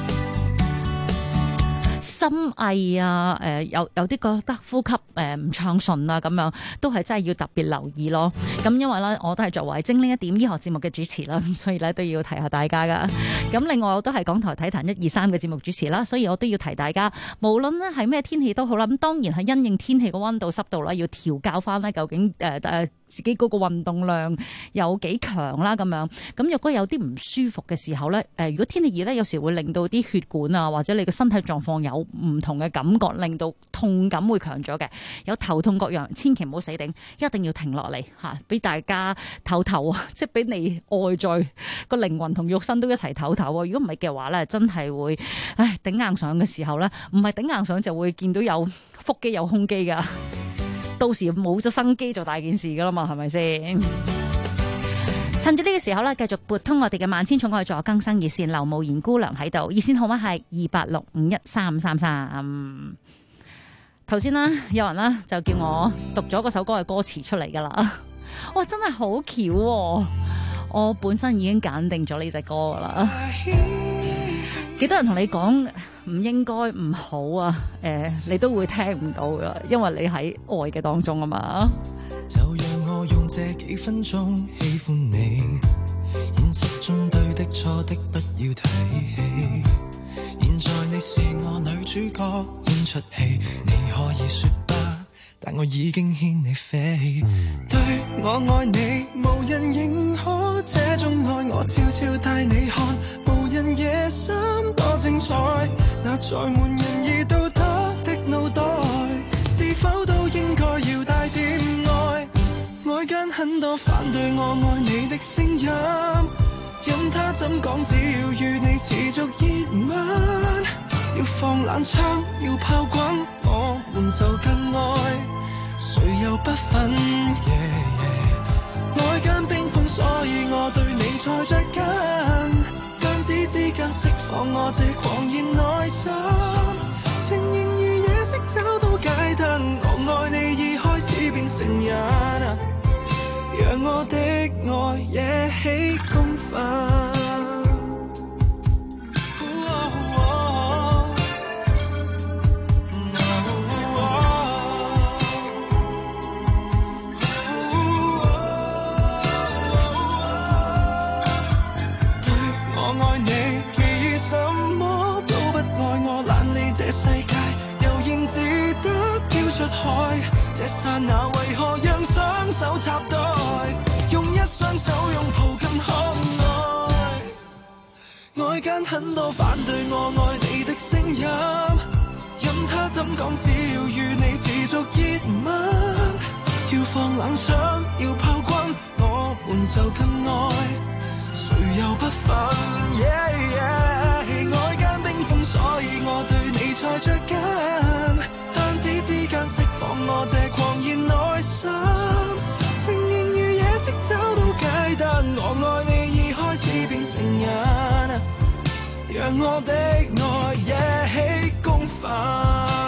心翳啊，有啲覺得呼吸唔暢順啊，咁樣都係真係要特別留意咯。咁因為咧，我都係作為精靈一點醫學節目嘅主持啦，咁所以咧都要提下大家噶。咁另外我都係港台體壇1、2、3嘅節目主持啦，所以我都要提大家，無論咧係咩天氣都好啦。咁當然係因應天氣嘅溫度濕度啦，要調校翻咧究竟自己嗰個運動量有幾強啦咁樣。咁若果有啲唔舒服嘅時候咧，如果天氣熱咧，有時會令到啲血管啊或者你嘅身體狀況有唔同嘅感覺，令到痛感會強咗嘅，有頭痛各樣，千祈唔好死頂，一定要停落嚟嚇，俾大家唞唞啊！即係俾你外在個靈魂同肉身都一齊唞唞啊！如果唔係嘅話咧，真係會頂硬上嘅時候咧，唔係頂硬上就會見到有腹肌有胸肌噶，到時冇咗生機就大件事噶啦嘛，係咪先？趁住呢個時候咧，繼續撥通我哋嘅萬千寵愛助更生熱線，劉慕賢姑娘喺度，熱線號碼係28651333。頭先啦，有人啦就叫我讀咗嗰首歌嘅歌詞出嚟噶啦，哇，真係好巧喎！我本身已經揀定咗呢隻歌噶啦。幾多人同你講唔應該唔好啊？你都會聽唔到噶，因為你喺愛嘅當中啊嘛。 就讓我用這幾分鐘喜歡你，現實中對的錯的不要提起。現在你是我女主角演出戲，你可以說不，但我已經牽你飛。對我愛你，無人認可這種愛，我悄悄帶你看，無人夜深多精彩。那載滿仁義道德的腦袋，是否都應該要帶點愛？外間很多反對我愛你的聲音，任他怎講，只要與你持續熱吻，要放冷槍，要炮轟，我們就更愛，誰又不忿？外間冰封，所以我對你才着緊，彈指之間釋放我這狂熱內心，情形如夜色找到街燈，我愛你已開始變成癮，讓我的愛惹起公憤。對我愛你，其餘什麼都不愛我，懶理這世界，悠然自得飄出海。這剎那為何讓雙手插袋，用一雙手擁抱更可愛。外間很多反對我愛你的聲音，任他怎講，只要與你持續熱吻，要放冷槍，要炮轟，我們就更愛，誰又不忿？外間冰封，所以我對你才着緊，彈指之間釋放我這狂熱內心，情形如夜色找到街燈，我愛你已開始變成癮，讓我的愛惹起公憤。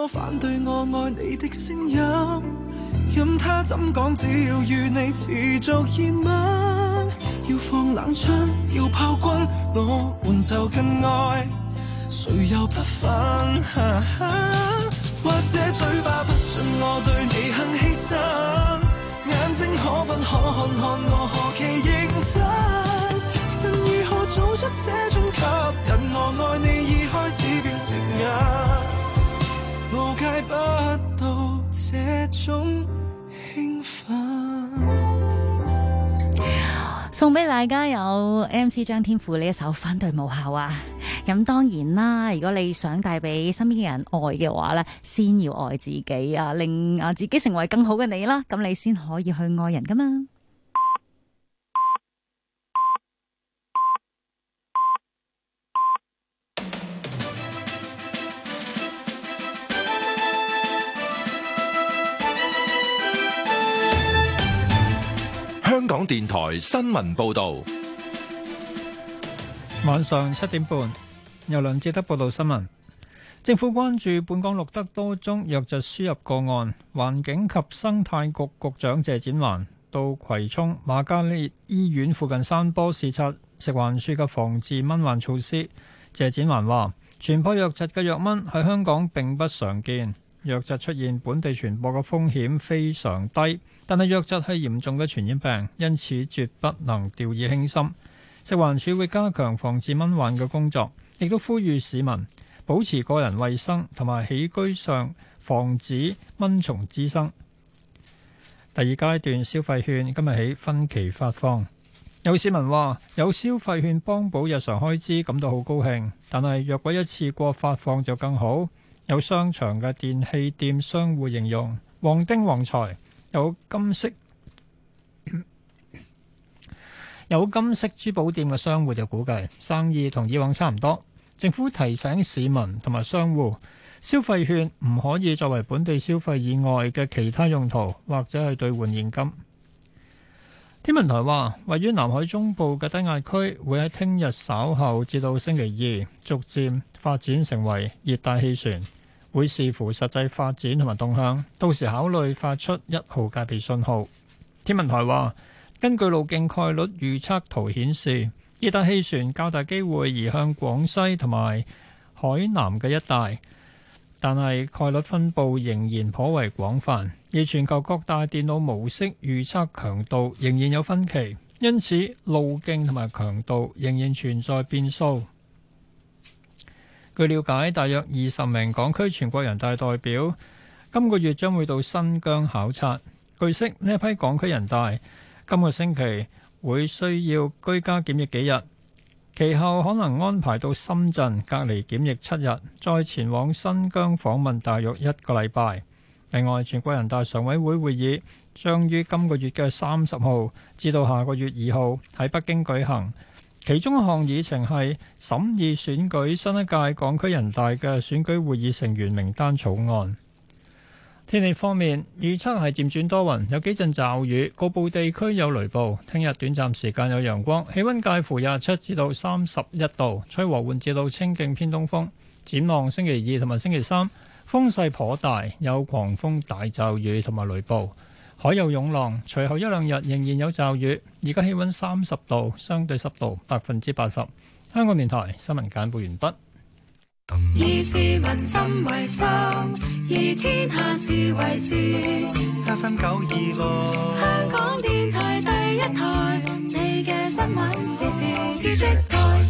多反對我愛你的聲音，任他怎講，只要與你持續熱吻，要放冷槍，要炮轟，我們就更愛，誰又不忿？或者嘴巴不信我對你很犧牲，眼睛可不可看看我何其認真？神如何做出這種吸引？我愛你已開始變成癮，無戒不到這種興奮。 送俾大家有 MC 張天賦呢一首《反對無效》啊！咁當然啦，如果你想帶俾身邊嘅人愛嘅話咧，先要愛自己啊，令自己成為更好嘅你啦，咁你先可以去愛人噶嘛。 香港電台新聞報導， 晚上7點半，由梁志德報道新聞。政府關注本港錄得多宗瘧疾輸入個案，環境及生態局局長謝展寰到葵涌瑪嘉烈醫院附近山坡視察食環署嘅防治蚊患措施。謝展寰話：傳播瘧疾嘅藥蚊喺香港並不常見，瘧疾出現本地傳播嘅風險非常低。但係瘧疾係嚴重嘅傳染病，因此絕不能掉以輕心。食環署會加強防治蚊患嘅工作，亦都呼籲市民保持個人衛生同埋起居上防止蚊蟲滋生。第二階段消費券今日起分期發放，有市民話有消費券幫補日常開支，感到好高興，但係若果一次過發放就更好。有商場嘅電器店商戶形容旺丁旺財。有金飾珠寶店嘅商戶就估計生意同以往差唔多。政府提醒市民同埋商戶，消費券唔可以作為本地消費以外嘅其他用途，或者係兌換現金。天文台話，位於南海中部嘅低壓區會喺聽日稍後至到星期二逐漸發展成為熱帶氣旋。會視乎實際發展同埋動向，到時考慮發出1號戒備信號。天文台話，根據路徑概率預測圖顯示，熱帶氣旋較大機會移向廣西同埋海南嘅一帶，但係概率分佈仍然頗為廣泛，而全球各大電腦模式預測強度仍然有分歧，因此路徑同埋強度仍然存在變數。據了解，大約20名港區全國人大代表今個月將會到新疆考察。據悉，呢一批港區人大今個星期會需要居家檢疫幾日，其後可能安排到深圳隔離檢疫7日，再前往新疆訪問大約1個禮拜。另外，全國人大常委會會議將於今個月嘅30號至到下個月2號喺北京舉行。其中一項議程係審議選舉新一屆港區人大嘅選舉會議成員名單草案。天氣方面，預測係漸轉多雲，有幾陣驟雨，局部地區有雷暴。聽日短暫時間有陽光，氣溫介乎27至到31度，吹和緩至到清勁偏東風。展望星期2同埋星期3，風勢頗大，有狂風大驟雨同埋雷暴。海有湧浪，隨後1、2日仍然有驟雨。而家氣溫30度，相對濕度80%。香港電台新聞簡報完畢。 以市民心為心，以天下事為事。 FM 926， 香港電台第一台，你嘅新聞時事知識台。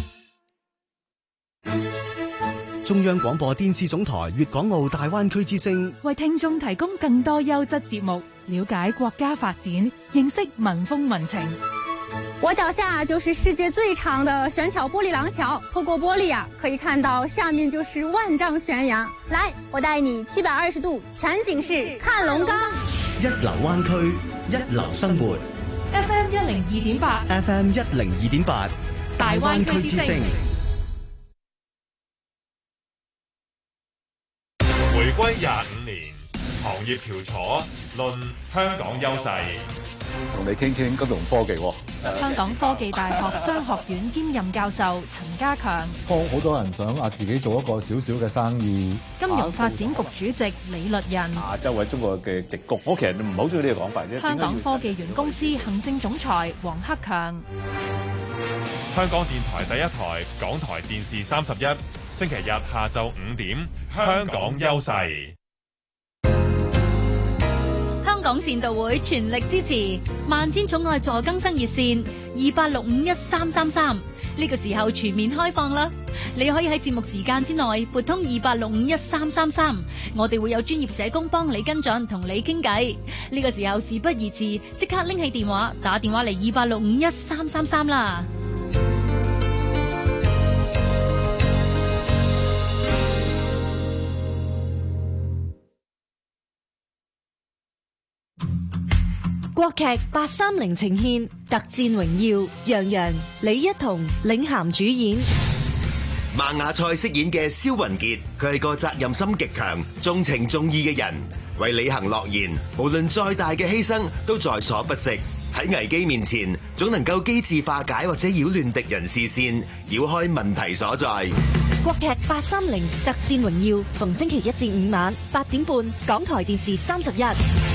中央廣播電視總台粵港澳大灣區之聲， 為聽眾提供更多優質節目，了解國家發展，認識民風民情。 我腳下就是世界最長的懸挑玻璃廊橋，透過玻璃啊，可以看到下面就是萬丈懸崖。來，我帶你720度全景式看龍崗。 一流灣區，一流生活。 FM 102.8 ，FM 102.8， 大灣區之聲。 回歸25年， 行業翹楚，論香港優勢。 同你傾傾金融科技喎。 香港科技大學商學院兼任教授陳家強， 好多人想自己做一個小小嘅生意。 金融發展局主席李律仁， 亞洲或者中國嘅矽谷，我其實唔好中意呢個講法啫。 香港科技園公司行政總裁黃克強， 香港電台第一台，港台電視31，星期日下晝5點，香港優勢。 香港善導會全力支持萬千寵愛助更生熱線28651333，呢個時候全面開放啦！你可以喺節目時間之內撥通28651333，我哋會有專業社工幫你跟進，同你傾偈。呢個時候事不宜遲，即刻拎起電話打電話嚟28651333啦！ 國劇830呈獻《特戰榮耀》，楊洋、李一桐領銜主演。 孟亞賽飾演嘅蕭雲傑，佢係個責任心極強、重情重義嘅人，為履行諾言，無論再大嘅犧牲都在所不惜。喺危機面前，總能夠機智化解或者擾亂敵人視線，繞開問題所在。 國劇830《特戰榮耀》，逢星期1至5晚8點半，港台電視31。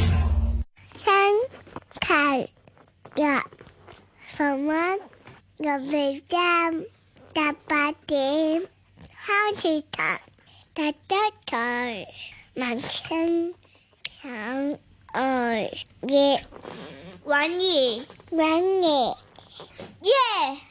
星期日逢晚6點18點，香港台第一台萬千寵愛葉婉兒耶！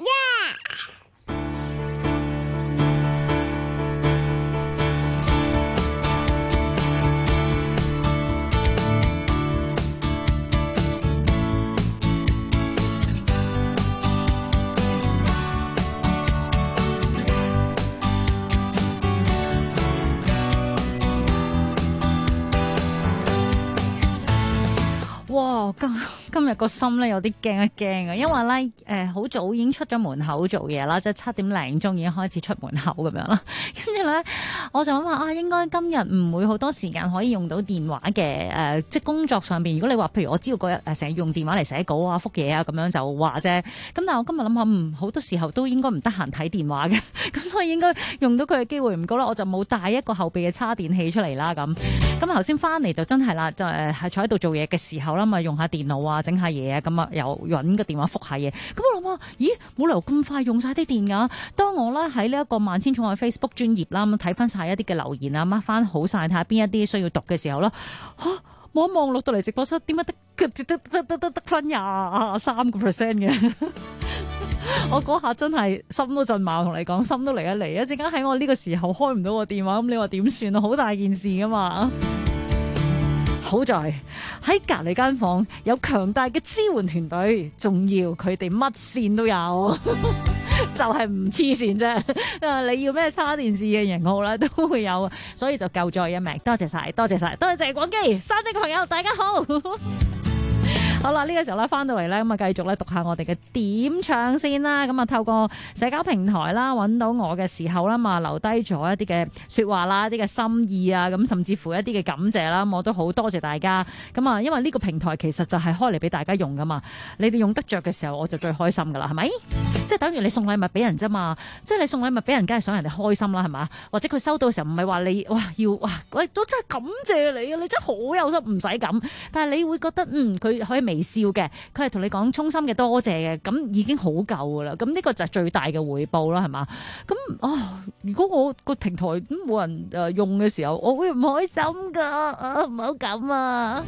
哇！今日個心咧有啲驚一驚啊，因為咧好早已經出咗門口做嘢啦，即係7點零鐘已經開始出門口咁樣啦。跟住咧，我就諗下應該今日唔會好多時間可以用到電話嘅即係工作上邊。如果你話譬如我知道嗰日成日用電話嚟寫稿啊、覆嘢啊咁樣就話啫。咁但係我今日諗下，好多時候都應該唔得閒睇電話嘅，咁所以應該用到佢嘅機會唔高啦。我就冇帶一個後備嘅叉電器出嚟啦。咁頭先翻嚟就真係啦，就係坐喺度做嘢嘅時候啦，咪用下電腦啊，整下嘢啊，咁啊又揾個電話覆下嘢。咁我諗啊，咦，冇理由咁快用晒啲電㗎。當我咧喺呢一個萬千寵愛 Facebook 專頁啦，咁睇翻晒一啲嘅留言啊，mark 翻好晒，睇下邊一啲需要讀嘅時候啦，望一望落到嚟直播室，點解得翻23% 嘅？我嗰下真係心都震埋，同你講，心都嚟一嚟。一陣間喺我呢個時候開唔到個電話，咁你話點算啊？好大件事㗎嘛！好在喺隔離間房有強大嘅支援團隊，仲要佢哋乜線都有，就係唔黐線啫。你要咩叉電視嘅型號咧都會有，所以就救咗一命。多謝晒，多謝晒，多謝廣基山地嘅朋友，大家好。好啦，呢個時候咧翻到嚟咧，咁啊繼續咧讀下我哋嘅點唱先啦。咁啊透過社交平台啦揾到我嘅時候啦，嘛留低咗一啲嘅說話啦，一啲嘅心意啊，咁甚至乎一啲嘅感謝啦，我都好多謝大家。咁啊，因為呢個平台其實就係開嚟俾大家用噶嘛，你哋用得着嘅時候，我就最開心噶啦，係咪？即係等於你送禮物俾人啫嘛，即係你送禮物俾人，梗係想人哋開心啦，係嘛？或者佢收到嘅時候唔係話你喂都真係感謝你啊，你真係好有心，唔使咁，但係你會覺得佢可以微笑嘅，佢係同你講衷心嘅多謝嘅，咁已經好夠噶啦。咁呢個就係最大嘅回報啦，係嘛？咁如果我個平台冇人用嘅時候，我會唔開心噶，唔好咁啊！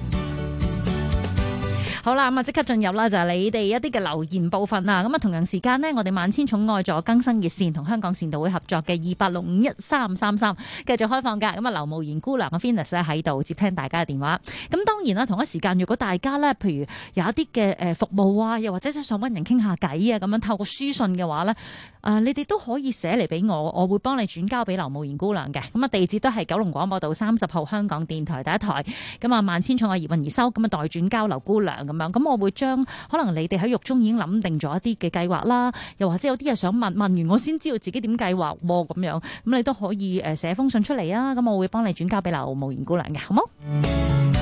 好啦，咁啊即刻進入啦，就係你哋一啲嘅留言部分啦。咁啊同樣時間呢，我哋萬千寵愛助更生熱線同香港善導會合作嘅28651333繼續開放㗎。咁啊劉慕賢姑娘嘅 Venus 咧喺度接聽大家嘅電話。咁當然啦，同一時間如果大家咧，譬如有一啲嘅服務啊，又或者想揾人傾下偈啊，咁樣透過書信嘅話咧，你哋都可以寫嚟俾我，我會幫你轉交俾劉慕賢姑娘嘅。咁啊地址都係九龍廣播道30號香港電台第一台。咁啊萬千寵愛葉韻儀收，咁啊代轉交劉姑娘咁我會將可能你哋喺獄中已經諗定咗一啲嘅計劃啦，又或者有啲嘢想問完我先知道自己點計劃喎，咁樣咁你都可以寫封信出嚟啊，咁我會幫你轉交俾劉慕賢姑娘嘅，好冇？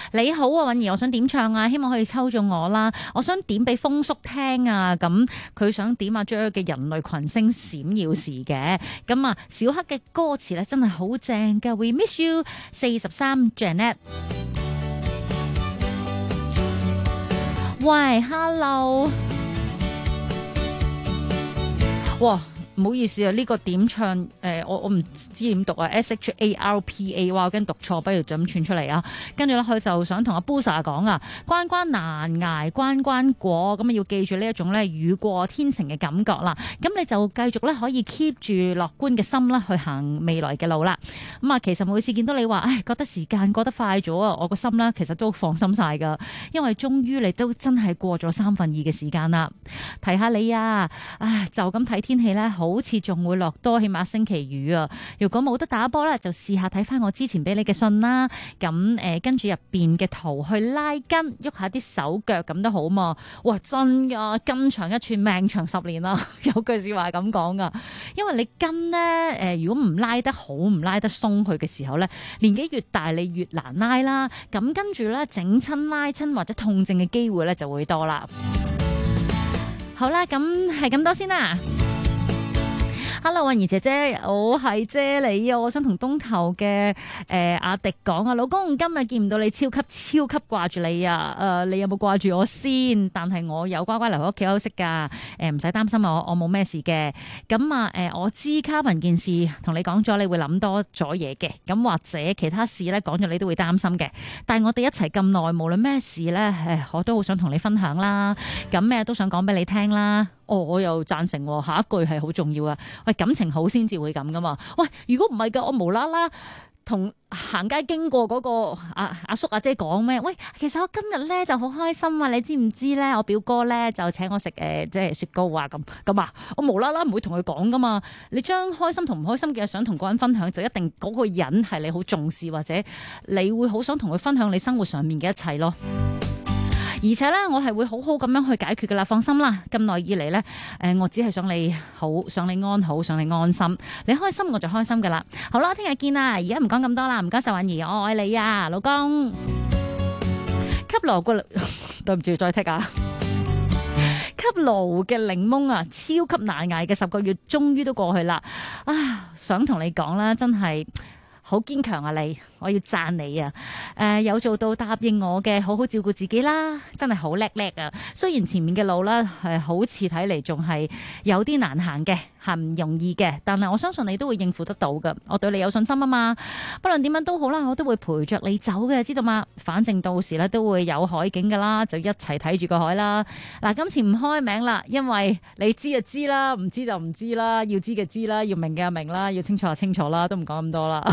你好啊，允兒，我想點唱啊，希望可以抽中我啦。我想點俾風叔聽啊，咁佢想點阿 Jer 嘅人類群星閃耀時嘅。咁啊，小黑嘅歌詞咧真係好正㗎。We miss you 43 Janet。喂 ，Hello。哇！唔好意思啊，呢個點唱我唔知點讀啊 SHARPA， 哇，我驚讀錯，不如就咁串出嚟啊！跟住咧，佢就想同阿 Busa 講啊，關關難捱關關過，咁啊要記住呢一種咧雨過天晴嘅感覺啦。咁你就繼續咧可以 keep 住樂觀嘅心啦，去行未來嘅路啦。咁啊，其實每次見到你話，覺得時間過得快咗啊，我個心咧其實都放心晒噶，因為終於你都真係過咗2/3嘅時間啦。提下你啊，就咁睇天氣咧，好似仲會落多起碼星期雨啊！如果冇得打波咧，就試下睇翻我之前俾你嘅信啦。咁跟住入邊嘅圖去拉筋，喐下啲手腳咁都好嘛。哇，真噶，筋長一寸命長10年啦，有句說話係咁講噶。因為你筋咧如果唔拉得好，唔拉得鬆佢嘅時候咧，年紀越大你越難拉啦。咁跟住咧整親拉親或者痛症嘅機會咧就會多啦。好啦，咁係咁多先啦。Hello， 允兒姐姐，我係姐你啊！我想同東頭嘅阿迪講啊，老公今日見唔到你，超級掛住你啊！你有冇掛住我先？但係我有乖乖留喺屋企休息㗎，唔使擔心我冇咩事嘅。咁啊我知卡文件事同你講咗，你會諗多咗嘢嘅。咁或者其他事咧講咗，你都會擔心嘅。但係我哋一齊咁耐，無論咩事咧，我都好想同你分享啦。咁咩都想講俾你聽啦。我又贊成喎，下一句係好重要啊！喂，感情好先至會咁噶嘛？喂，如果唔係㗎，我無啦啦同行街經過嗰個阿叔阿姐講咩？喂，其實我今日咧就好開心啊！你知唔知咧？我表哥咧就請我食即係雪糕啊咁啊！我無啦啦唔會同佢講噶嘛。你將開心同唔開心嘅想同個人分享，就一定嗰個人係你好重視，或者你會好想同佢分享你生活上面嘅一切咯。而且咧，我係會好好咁樣去解決噶啦，放心啦。咁耐以嚟咧，我只係想你好，想你安好，想你安心。你開心我就開心噶啦。好啦，聽日見啦。而家唔講咁多啦，唔該晒允兒，我愛你啊，老公。吸爐個對唔住，再剔啊！吸爐嘅檸檬啊，超級難捱嘅10個月，終於都過去啦。想同你講啦，真係好堅強啊！我要讚你啊！有做到答應我嘅，好好照顧自己啦，真係好叻啊！雖然前面嘅路啦，好似睇嚟仲係有啲難行嘅，係唔容易嘅，但係我相信你都會應付得到㗎。我對你有信心啊嘛！不論點樣都好啦，我都會陪着你走嘅，知道嘛？反正到時咧都會有海景㗎啦，就一齊睇住個海啦。嗱，今次唔開名啦，因為你知就知啦，唔知就唔知啦，要知嘅知啦，要明嘅就明啦，要清楚就清楚啦，都唔講咁多啦。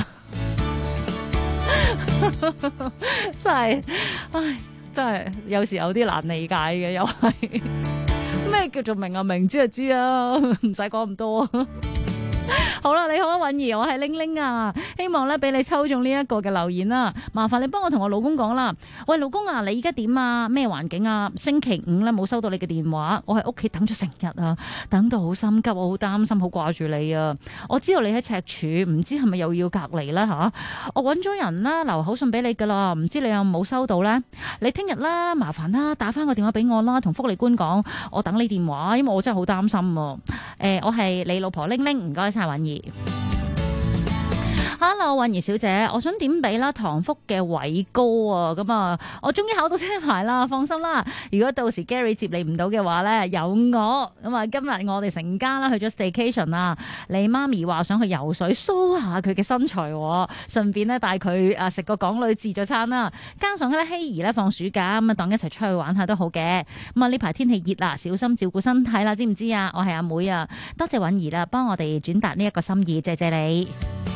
真係，真係有時有啲難理解嘅，又係咩叫做明啊明，知就知啊，唔使講咁多。好啦，你好啊，允兒，我係玲玲啊，希望咧俾你抽中呢一個嘅留言啦，麻煩你幫我同我老公講啦。喂，老公啊，你而家點啊？咩環境啊？星期5咧冇收到你嘅電話，我喺屋企等咗成日啊，等到好心急，我好擔心，好掛住你啊。我知道你喺赤柱，唔知係咪又要隔離啦吓？我揾咗人啦，留口信俾你噶啦，唔知你有冇收到咧？你聽日啦，麻煩啦，打翻個電話俾我啦，同福利官講，我等你電話，因為我真係好擔心啊。我係你老婆玲玲，唔該晒允兒。Hello， 允兒小姐，我想點俾啦唐福嘅偉高啊，咁啊，我終於考到車牌啦，放心啦。如果到時 Gary 接你唔到嘅話咧，有我咁啊。今日我哋成家啦去咗 staycation 啊，你媽咪話想去游水 show 下佢嘅身材，順便咧帶佢食個港女自助餐啦。加上咧希兒咧放暑假，咁啊當一齊出去玩下都好嘅。咁啊呢排天氣熱啦，小心照顧身體啦，知唔知啊？我係阿妹啊，多謝允兒啦，幫我哋轉達呢一個心意，謝謝你。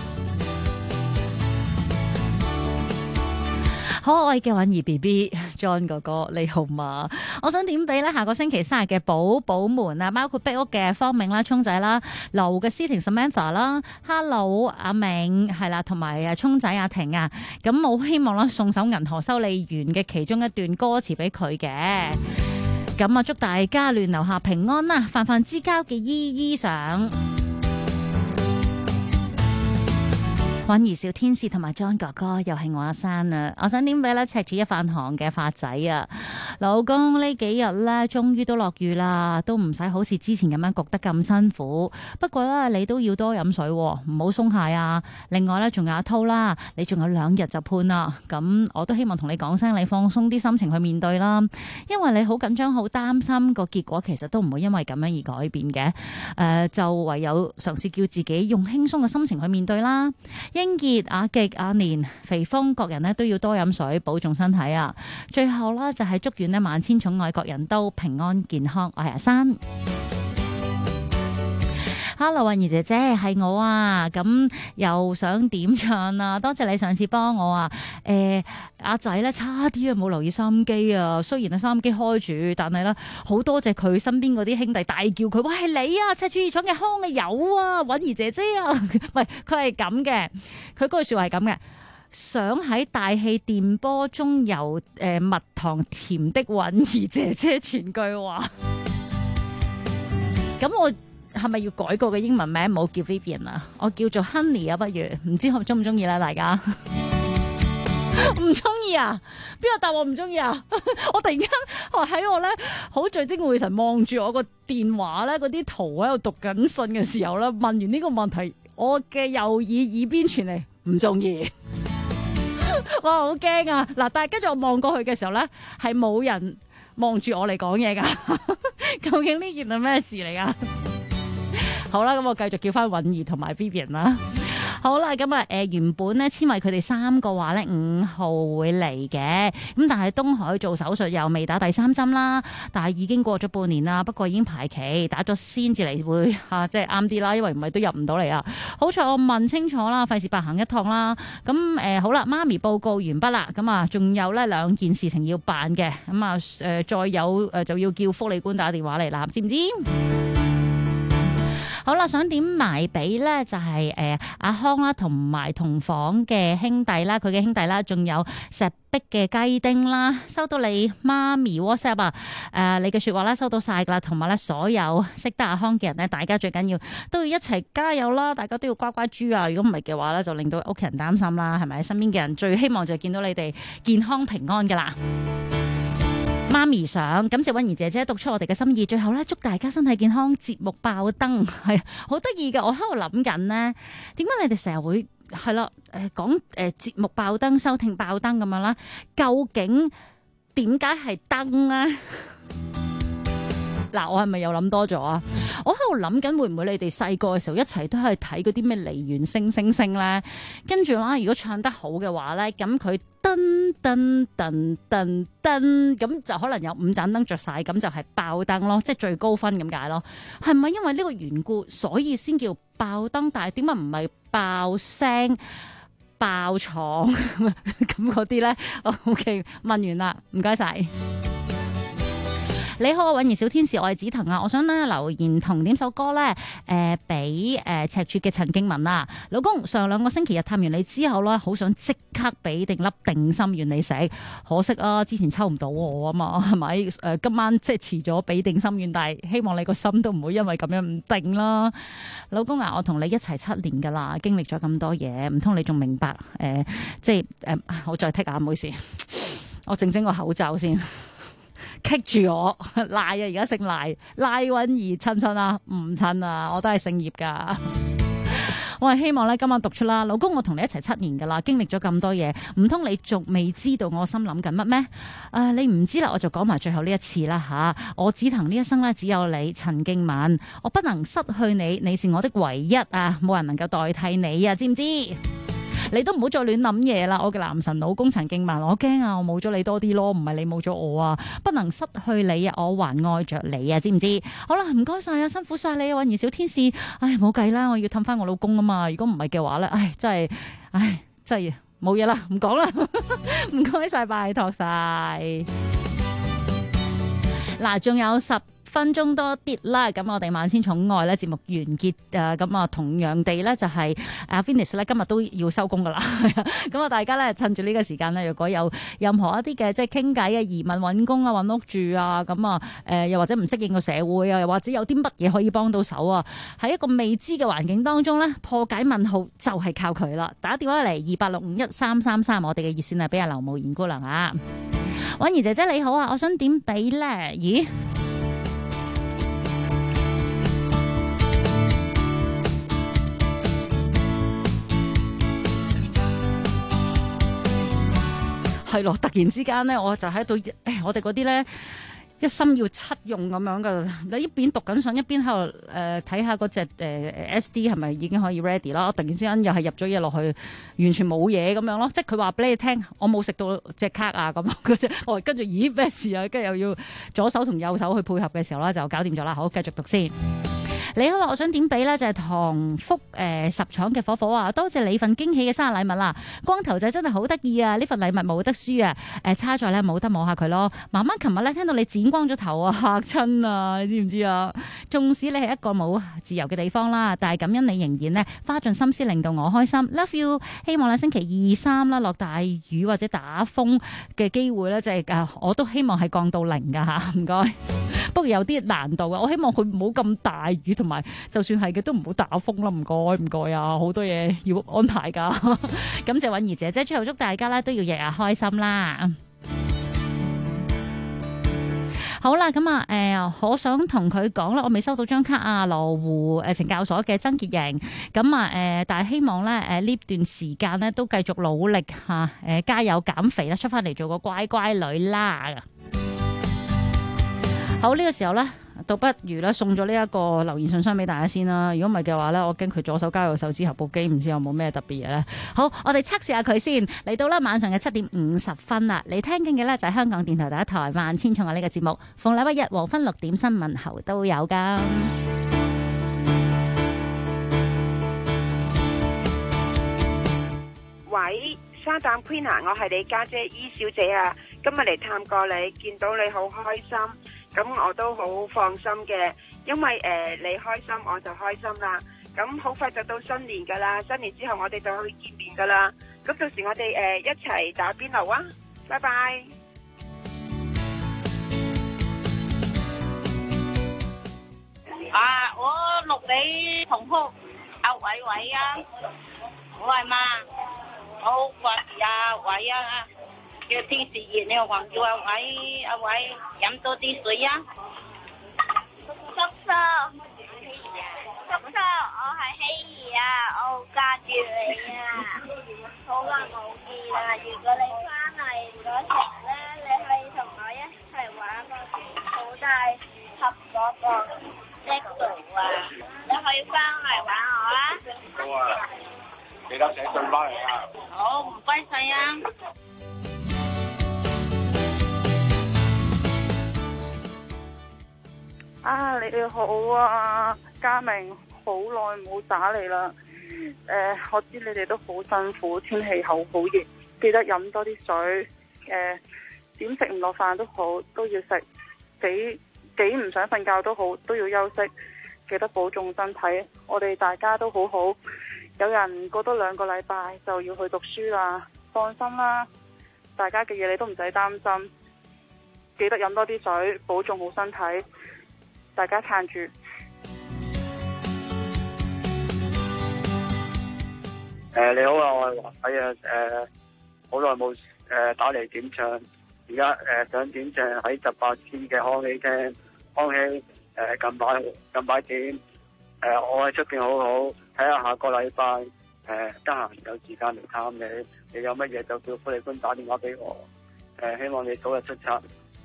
可愛嘅允兒 BB John 哥哥你好嘛？我想點俾咧下個星期生日嘅寶寶們啊，包括壁屋嘅方明啦、聰仔啦、樓嘅思婷 Samantha 啦、Hello 阿明係啦，同埋聰仔阿婷啊，咁我希望啦送首銀河修理員嘅其中一段歌詞俾佢嘅，咁啊祝大家亂流下平安啦，泛泛之交嘅姨姨上。 韻兒小天使同埋 John 哥哥，又係我阿珊啊！我想點俾咧赤柱一飯堂嘅發仔啊，老公呢幾日咧終於都落雨啦，都唔使好似之前咁樣焗得咁辛苦。不過咧你都要多飲水，唔好鬆懈啊！另外咧仲有阿濤啦，你仲有2日就判啦，咁我都希望同你講聲，你放鬆啲心情去面對啦，因為你好緊張、好擔心個結果，其實都唔會因為咁樣而改變嘅。就唯有嘗試叫自己用輕鬆嘅心情去面對啦。英傑、阿極、阿年、肥峰，各人呢都要多飲水，保重身體啊！最後啦，就係祝願呢萬千寵愛，各人都平安健康。我係阿珊。Hello， 韻兒姐姐係我啊，咁又想點唱啊？多謝你上次幫我啊。阿仔咧差啲啊冇留意收音機啊，雖然啊收音機開住，但係咧好多謝佢身邊嗰啲兄弟大叫佢，喂，係你啊，赤柱二廠嘅康啊有啊，韻兒姐姐啊，喂，佢係咁嘅，佢嗰句說話係咁嘅，想喺大氣電波中由蜜糖甜的韻兒姐姐全句話，咁我係咪要改過嘅英文名？唔好叫 Vivian 啊，我叫做 Honey 啊，不如唔知中唔中意啦，大家唔中意啊？邊個答我唔中意啊？我突然間喺我咧好聚精會神望住我個電話咧，嗰啲圖喺度讀緊信嘅時候咧，問完呢個問題，我嘅右耳邊傳嚟唔中意，哇好驚啊！嗱，但係跟住我望過去嘅時候咧，係冇人望住我嚟講嘢噶，究竟呢件係咩事嚟噶？好啦，咁我繼續叫翻韻兒同埋 Vivian 啦。好啦，咁啊，原本咧千惠佢哋3個話咧5號會嚟嘅，咁但係東海做手術又未打第3針啦，但係已經過咗半年啦，不過已經排期，打咗先至嚟會即係啱啲啦，因為唔係都入唔到嚟啊。好彩我問清楚啦，費事白行一趟啦。咁好啦，媽咪報告完畢啦，咁啊仲有咧2件事情要辦嘅，咁啊再有就要叫福利官打電話嚟啦，知唔知？好啦，想點埋俾咧就係阿康啦，同埋同房嘅兄弟啦，佢嘅兄弟啦，仲有石壁嘅雞丁啦，收到你媽咪 WhatsApp 啊，你嘅說話啦，收到晒噶啦，同埋咧所有識得阿康嘅人咧，大家最緊要都要一齊加油啦，大家都要乖乖豬啊！如果唔係嘅話咧，就令到屋企人擔心啦，係咪？身邊嘅人最希望就係見到你哋健康平安噶啦。媽咪想感謝韻兒姐姐讀出我哋嘅心意，最後咧祝大家身體健康，節目爆燈係好得意嘅。我喺度諗緊呢，點解你哋成日會係啦講節目爆燈、收聽爆燈咁樣啦？究竟點解係燈咧？嗱，我係咪又諗多咗啊？我喺度諗緊會唔會你哋細個嘅時候一齊都係睇嗰啲咩梨園星咧？跟住啦，如果唱得好嘅話咧，咁佢噔噔噔噔噔，咁就可能有5盞燈着晒，咁就係爆燈咯，即係最高分咁解咯。係咪因為呢個緣故，所以先叫爆燈？但係點解唔係爆聲、爆廠咁嗰啲咧？OK， 問完啦，唔該晒。你好，韻兒小天使，我係紫藤啊！我想咧留言同點首歌咧，俾赤柱嘅陳敬文啊，老公上2個星期日探完你之後咧，好想即刻俾定粒定心丸你食，可惜啊，之前抽唔到我啊嘛，係咪？今晚即係遲咗俾定心丸，但係希望你個心都唔會因為咁樣唔定啦，老公啊！我同你一齊7年噶啦，經歷咗咁多嘢，唔通你仲明白？即係我再剔下，唔好意思，我整個口罩先。棘住我賴啊！而家姓賴韻兒親啊，唔親啊，我都係姓葉噶。我係希望咧今晚讀出啦，老公，我同你一齊7年噶啦，經歷咗咁多嘢，唔通你仲未知道我心諗緊乜咩？你唔知啦，我就講埋最後呢一次啦吓。我紫藤呢一生咧只有你陳敬文，我不能失去你，你是我的唯一啊，冇人能夠代替你啊，知唔知？你都唔好再亂諗嘢啦！我嘅男神老公陳敬文，我驚啊！我冇咗你多啲咯，唔係你冇咗我啊！不能失去你啊，我還愛着你啊，知唔知？好啦，唔該晒啊，辛苦晒你啊，韻兒小天使。唉，冇計啦，我要氹翻我老公啊嘛！如果唔係嘅話咧，真係冇嘢啦，唔講啦，唔該晒，拜託晒。嗱，仲有10 分鐘多啲啦。咁我哋萬千寵愛咧節目完結咁啊同樣地咧就係阿 Finis 咧今日都要收工噶啦。咁啊大家咧趁住呢個時間咧，如果有任何一啲嘅即係傾偈啊、移民、揾工啊、揾屋住啊，咁啊又或者唔適應個社會啊，又或者有啲乜嘢可以幫到手啊，喺一個未知嘅環境當中咧破解問號就係靠佢啦。打電話嚟28651333，我哋嘅熱線係俾阿劉慕賢姑娘啊。婉兒姐姐你好啊，我想點俾咧？咦？係咯，突然之間咧，我就喺度，我哋嗰啲咧一心要七用咁樣噶，你一邊讀緊信，一邊喺度睇下嗰隻SD 係咪已經可以 ready 啦。突然之間又係入咗嘢落去，完全冇嘢咁樣咯。即係佢話俾你聽，我冇食到隻卡啊咁嗰隻，我跟住咦咩事啊？跟住又要左手同右手去配合嘅時候啦，就搞掂咗啦。好，繼續讀先。你好，我想點俾咧就係唐福十廠嘅火火啊！多謝你份驚喜嘅生日禮物啦！光頭仔真係好得意啊！呢份禮物冇得輸啊！差在咧冇得摸下佢咯。媽媽琴日咧聽到你剪光咗頭啊，嚇親啊！你知唔知啊？縱使你係一個冇自由嘅地方啦，但係感恩你仍然咧花盡心思令到我開心。Love you！ 希望咧星期2、3啦落大雨或者打風嘅機會咧，即係我都希望係降到0噶嚇，唔該。不過有啲難度啊！我希望佢唔好咁大雨，同埋就算係嘅都唔好打風啦，唔該啊！好多嘢要安排噶。感謝允兒姐姐，最後祝大家咧都要日日開心啦。好啦，咁我想同佢講啦，我未收到張卡啊，羅湖懲教所嘅曾潔瑩，咁但係希望咧呢段時間咧都繼續努力嚇，加油減肥啦，出翻嚟做個乖乖女啦。好，呢個時候咧，倒不如咧送咗呢一個留言信箱俾大家先啦。如果唔係嘅話咧，我驚佢左手交右手之後部機唔知有冇咩特別嘢咧。好，我哋測試下佢先。嚟到啦晚上嘅7:50啦，你聽緊嘅咧就係香港電台第一台萬千寵愛呢個節目，逢禮拜日黃昏6點新聞後都有噶。 喂，沙膽 Queen 啊，我係你家姐伊小姐啊，今日嚟探過你，見到你好開心。咁我都好放心嘅，因為你開心我就開心啦。咁好快就到新年噶啦，新年之後我哋就去見面噶啦。咁到時我哋一齊打邊爐啊！拜拜。 我錄你同學阿偉偉啊，我係嘛，我好掛住阿偉啊。叫天時熱，你又話叫阿偉飲多啲水啊！叔叔，我係希兒啊，我好掛住你啊，好耐冇見啦！如果你翻嚟嗰時咧，你可以同我一齊玩個好大盒嗰個Lego啊！你可以翻嚟玩我啊！好啊，記得寫信翻嚟啊！好，唔該晒啊！ 你哋好啊，嘉明，好耐冇打嚟啦。我知你哋都好辛苦，天氣好熱，記得飲多啲水。點食唔落飯都好，都要食。幾唔想瞓覺都好，都要休息。記得保重身體。我哋大家都好好。有人過多2個禮拜就要去讀書啦，放心啦。大家嘅嘢你都唔使擔心。記得飲多啲水，保重好身體。大家撐住。 你好啊，我係華仔啊。好耐冇打嚟點唱，而家想點唱喺18天嘅康熙廳，康熙近排點我喺出邊好好，睇下下個禮拜得閒有時間嚟探你，你有乜嘢就叫福利官打電話俾我，希望你早日出冊。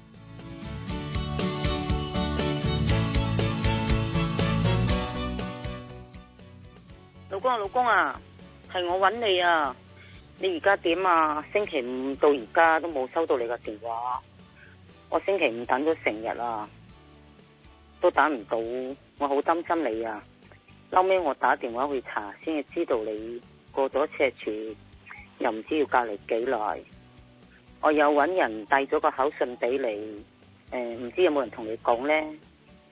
老公啊，係我揾你啊！你而家點啊？星期5到而家都冇收到你個電話，我星期5等咗成日啦，都打唔到，我好擔心你啊！後尾我打電話去查，先至知道你過咗赤柱，又唔知要隔離幾耐。我有揾人遞咗個口信俾你，唔知有冇人同你講呢？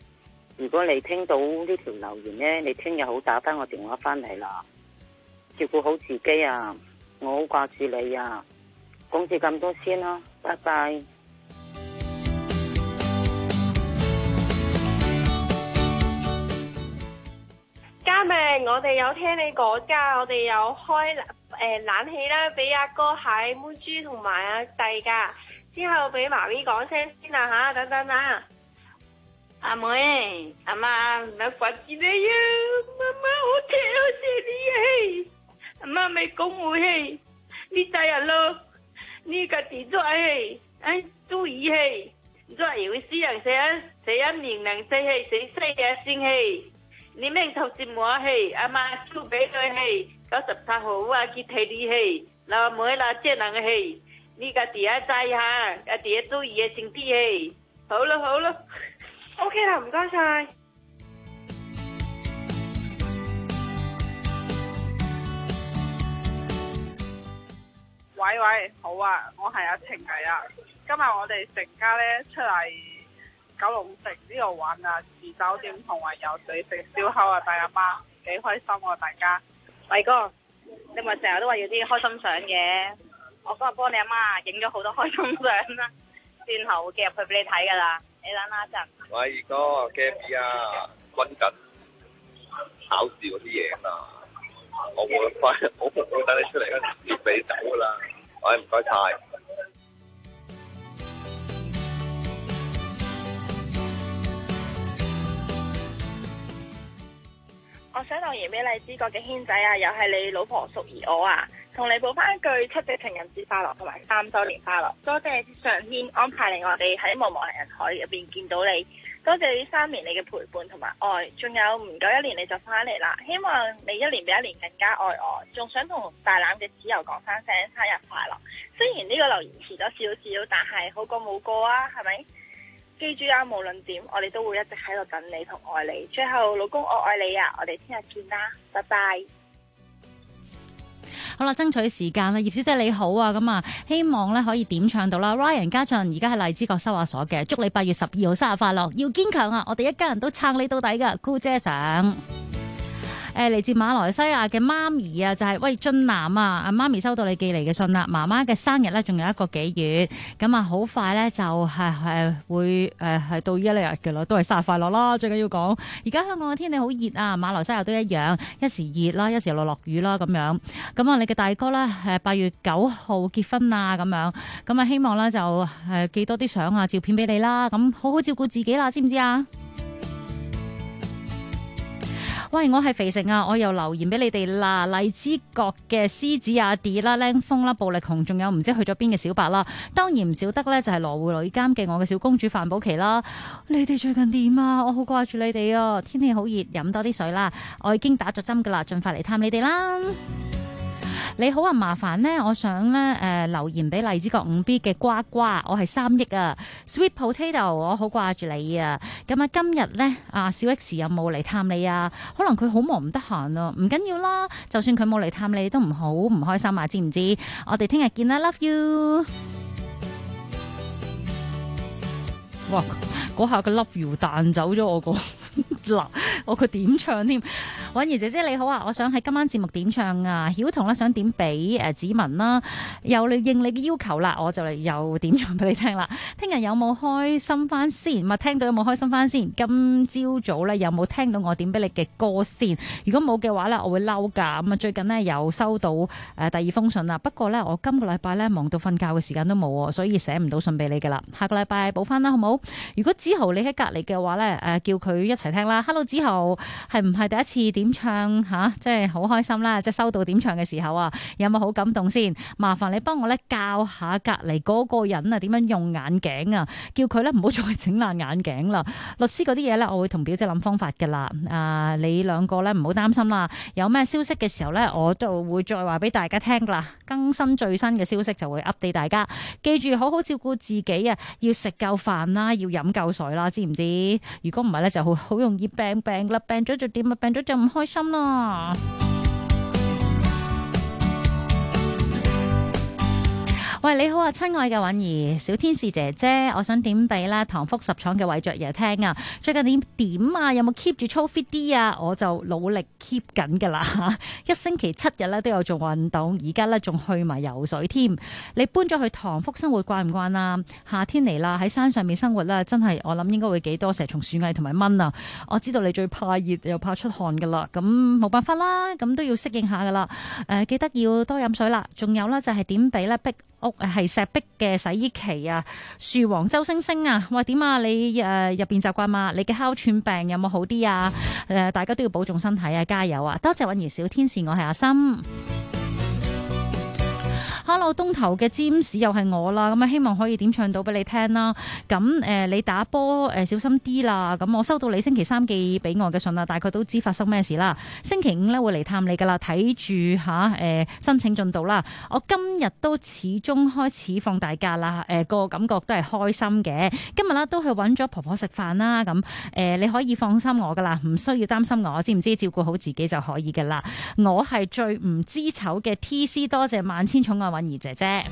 如果你聽到呢條留言呢，你聽日好打翻個電話翻嚟啦，照顧好自己啊，我好掛住你啊，講住咁多先啦，拜拜。 嘉明，我哋有聽你講㗎，我哋有開冷氣啦，俾阿哥喺妹豬同埋阿弟㗎，之後俾媽咪講聲先啦嚇，等等啊！阿妹，阿媽唔係掛住你啊，媽媽好謝你啊，媽咪講冇氣，你大人咯，你家己做氣，注意氣，做有私人寫一年能死氣，死嘅先氣。你明頭節目戲，阿媽燒俾佢戲，97號啊，佢睇啲戲，嗱妹嗱姐能嘅戲，呢個第一制下，第一注意嘅整啲戲，好啦，OK 啦，唔該晒。 喂，好啊，我係阿晴嚟啊，今日我哋成家咧出嚟九龍城呢度玩啊，住酒店同埋游水食燒烤啊，大阿媽幾開心啊！大家， 偉哥，你咪成日都話要啲開心相嘅，我今日幫你阿媽影咗好多開心相啦，轉頭會寄入去俾你睇噶啦，你等下一陣。 喂，二哥 Gabby 啊，溫緊考試嗰啲嘢啊，我會等你出嚟嗰陣時俾你走噶啦，喂，唔該晒。 我想留言俾荔枝角嘅軒仔啊，又係你老婆淑儀我啊，同你報翻一句7夕情人節快樂同埋3周年快樂，多謝上天安排令我哋喺茫茫人海入邊見到你，多謝呢3年你嘅陪伴同埋愛，仲有唔夠1年你就翻嚟啦，希望你1年比1年更加愛我，仲想同大欖嘅子由講翻聲生日快樂，雖然呢個留言遲咗少少，但係好過冇過啊，係咪？記住啊，無論點，我哋都會一直喺度等你同愛你。最後，老公我愛你啊！我哋聽日見啦，拜拜。 好啦，爭取時間啦，葉小姐你好啊，咁啊，希望咧可以點唱到啦。Ryan 家俊而家喺荔枝角收下鎖嘅，祝你8月12號生日快樂，要堅強啊！我哋一家人都撐你到底噶，姑姐上。嚟自馬來西亞嘅媽咪啊，就係喂俊南啊，阿媽咪收到你寄嚟嘅信啦。媽媽嘅生日咧，仲有1個幾月，咁啊好快咧就係會係到呢一日嘅啦，都係生日快樂啦。最緊要講，而家香港嘅天氣好熱啊，馬來西亞都一樣，一時熱啦，一時落雨啦咁樣。咁啊，你嘅大哥咧8月9號結婚啊，咁樣，咁啊希望咧就寄多啲相啊照片俾你啦，咁好好照顧自己啦，知唔知啊？喂，我係肥成啊！我又留言俾你哋啦，荔枝角嘅獅子阿 D 啦、靚風啦、暴力熊，仲有唔知去咗邊嘅小白啦。當然唔少得咧，就係羅湖女監嘅我嘅小公主范寶琪啦。你哋最近點啊？我好掛住你哋啊！天氣好熱，飲多啲水啦。我已經打咗針噶啦，盡快嚟探你哋啦。你好啊，麻煩呢，我想咧留言俾荔枝角5B 嘅瓜瓜，我係3億啊 ，Sweet Potato， 我好掛住你啊。咁啊，今日咧小 X 有冇嚟探你啊？可能佢好忙唔得閒啊，唔緊要啦，就算佢冇嚟探你都唔好唔開心啊，知唔知？我哋聽日見啦 ，Love you。哇！嗰下個 Love you 彈走咗我個嗱，我佢點唱添？允兒姐姐你好啊，我想喺今晚節目點唱啊，曉彤咧想點俾子文啦，又應你嘅要求啦，我就嚟又點唱俾你聽啦。聽日有冇開心翻先？咪聽到有冇開心翻先？今朝早咧有冇聽到我點俾你嘅歌先？如果冇嘅話咧，我會嬲噶。咁啊，最近呢，又收到第2封信啦，不過咧我今個禮拜咧忙到瞓覺嘅時間都冇，所以寫唔到信俾你噶啦。下個禮拜補翻啦，好冇？如果子豪你喺隔離嘅話咧，叫佢一齊聽啦。Hello， 子豪係唔係第一次點唱吓？即係好開心啦！即係收到點唱嘅時候啊，有冇好感動先？麻煩你幫我咧教下隔離嗰個人啊，點樣用眼鏡啊？叫佢咧唔好再整爛眼鏡啦。律師嗰啲嘢咧，我會同表姐諗方法噶啦。你兩個咧唔好擔心啦。有咩消息嘅時候咧，我都會再話俾大家聽啦。更新最新嘅消息就會 update 大家。記住好好照顧自己啊！要食夠飯啦，要飲夠水啦，知唔知？如果唔係咧，就好容易病啦，病咗就點啊？病咗就唔開心啦。 喂，你好啊，親愛嘅韻兒，小天使姐姐，我想點俾咧唐福十廠嘅韋卓爺聽啊！最近點啊？有冇 keep 住操 fit 啲啊？我就努力 keep 緊噶啦，一星期7日咧都有做運動，而家咧仲去埋游水添。你搬咗去唐福生活慣唔慣啊？夏天嚟啦，喺山上面生活咧，真係我諗應該會幾多蛇蟲鼠蟻同埋蚊啊！我知道你最怕熱又怕出汗噶啦，咁冇辦法啦，咁都要適應下噶啦。記得要多飲水啦。仲有咧就係點俾咧壁屋係石壁嘅洗衣機啊，樹王周星星啊，話點啊？你入邊習慣嘛？你嘅哮喘病有冇好啲啊？大家都要保重身體啊，加油啊！多謝韻兒小天使，我係阿心。Hello， 東頭嘅占士又係我啦，咁啊希望可以點唱到俾你聽啦。咁你打波小心啲啦。咁我收到你星期3寄俾我嘅信啦，大概都知發生咩事啦。星期5咧會嚟探你噶啦，睇住申請進度啦。我今日都始終開始放大假啦，個感覺都係開心嘅。今日啦都去揾咗婆婆食飯啦，咁你可以放心我噶啦，唔需要擔心我，知唔知照顧好自己就可以噶啦。我係最唔知醜嘅 TC， 多謝萬千寵愛韻兒姐姐。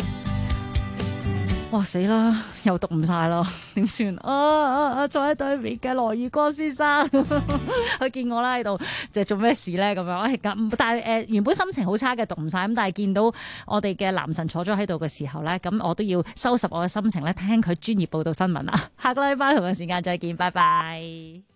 哇死啦，又讀唔晒咯，點算坐喺對面嘅羅宇光先生，佢見我啦喺度，就做咩事咧咁樣？但係原本心情好差嘅，讀唔晒咁，但係見到我哋嘅男神坐咗喺度嘅時候咧，咁我都要收拾我嘅心情咧，聽佢專業報道新聞啊！下個禮拜同樣時間再見，拜拜。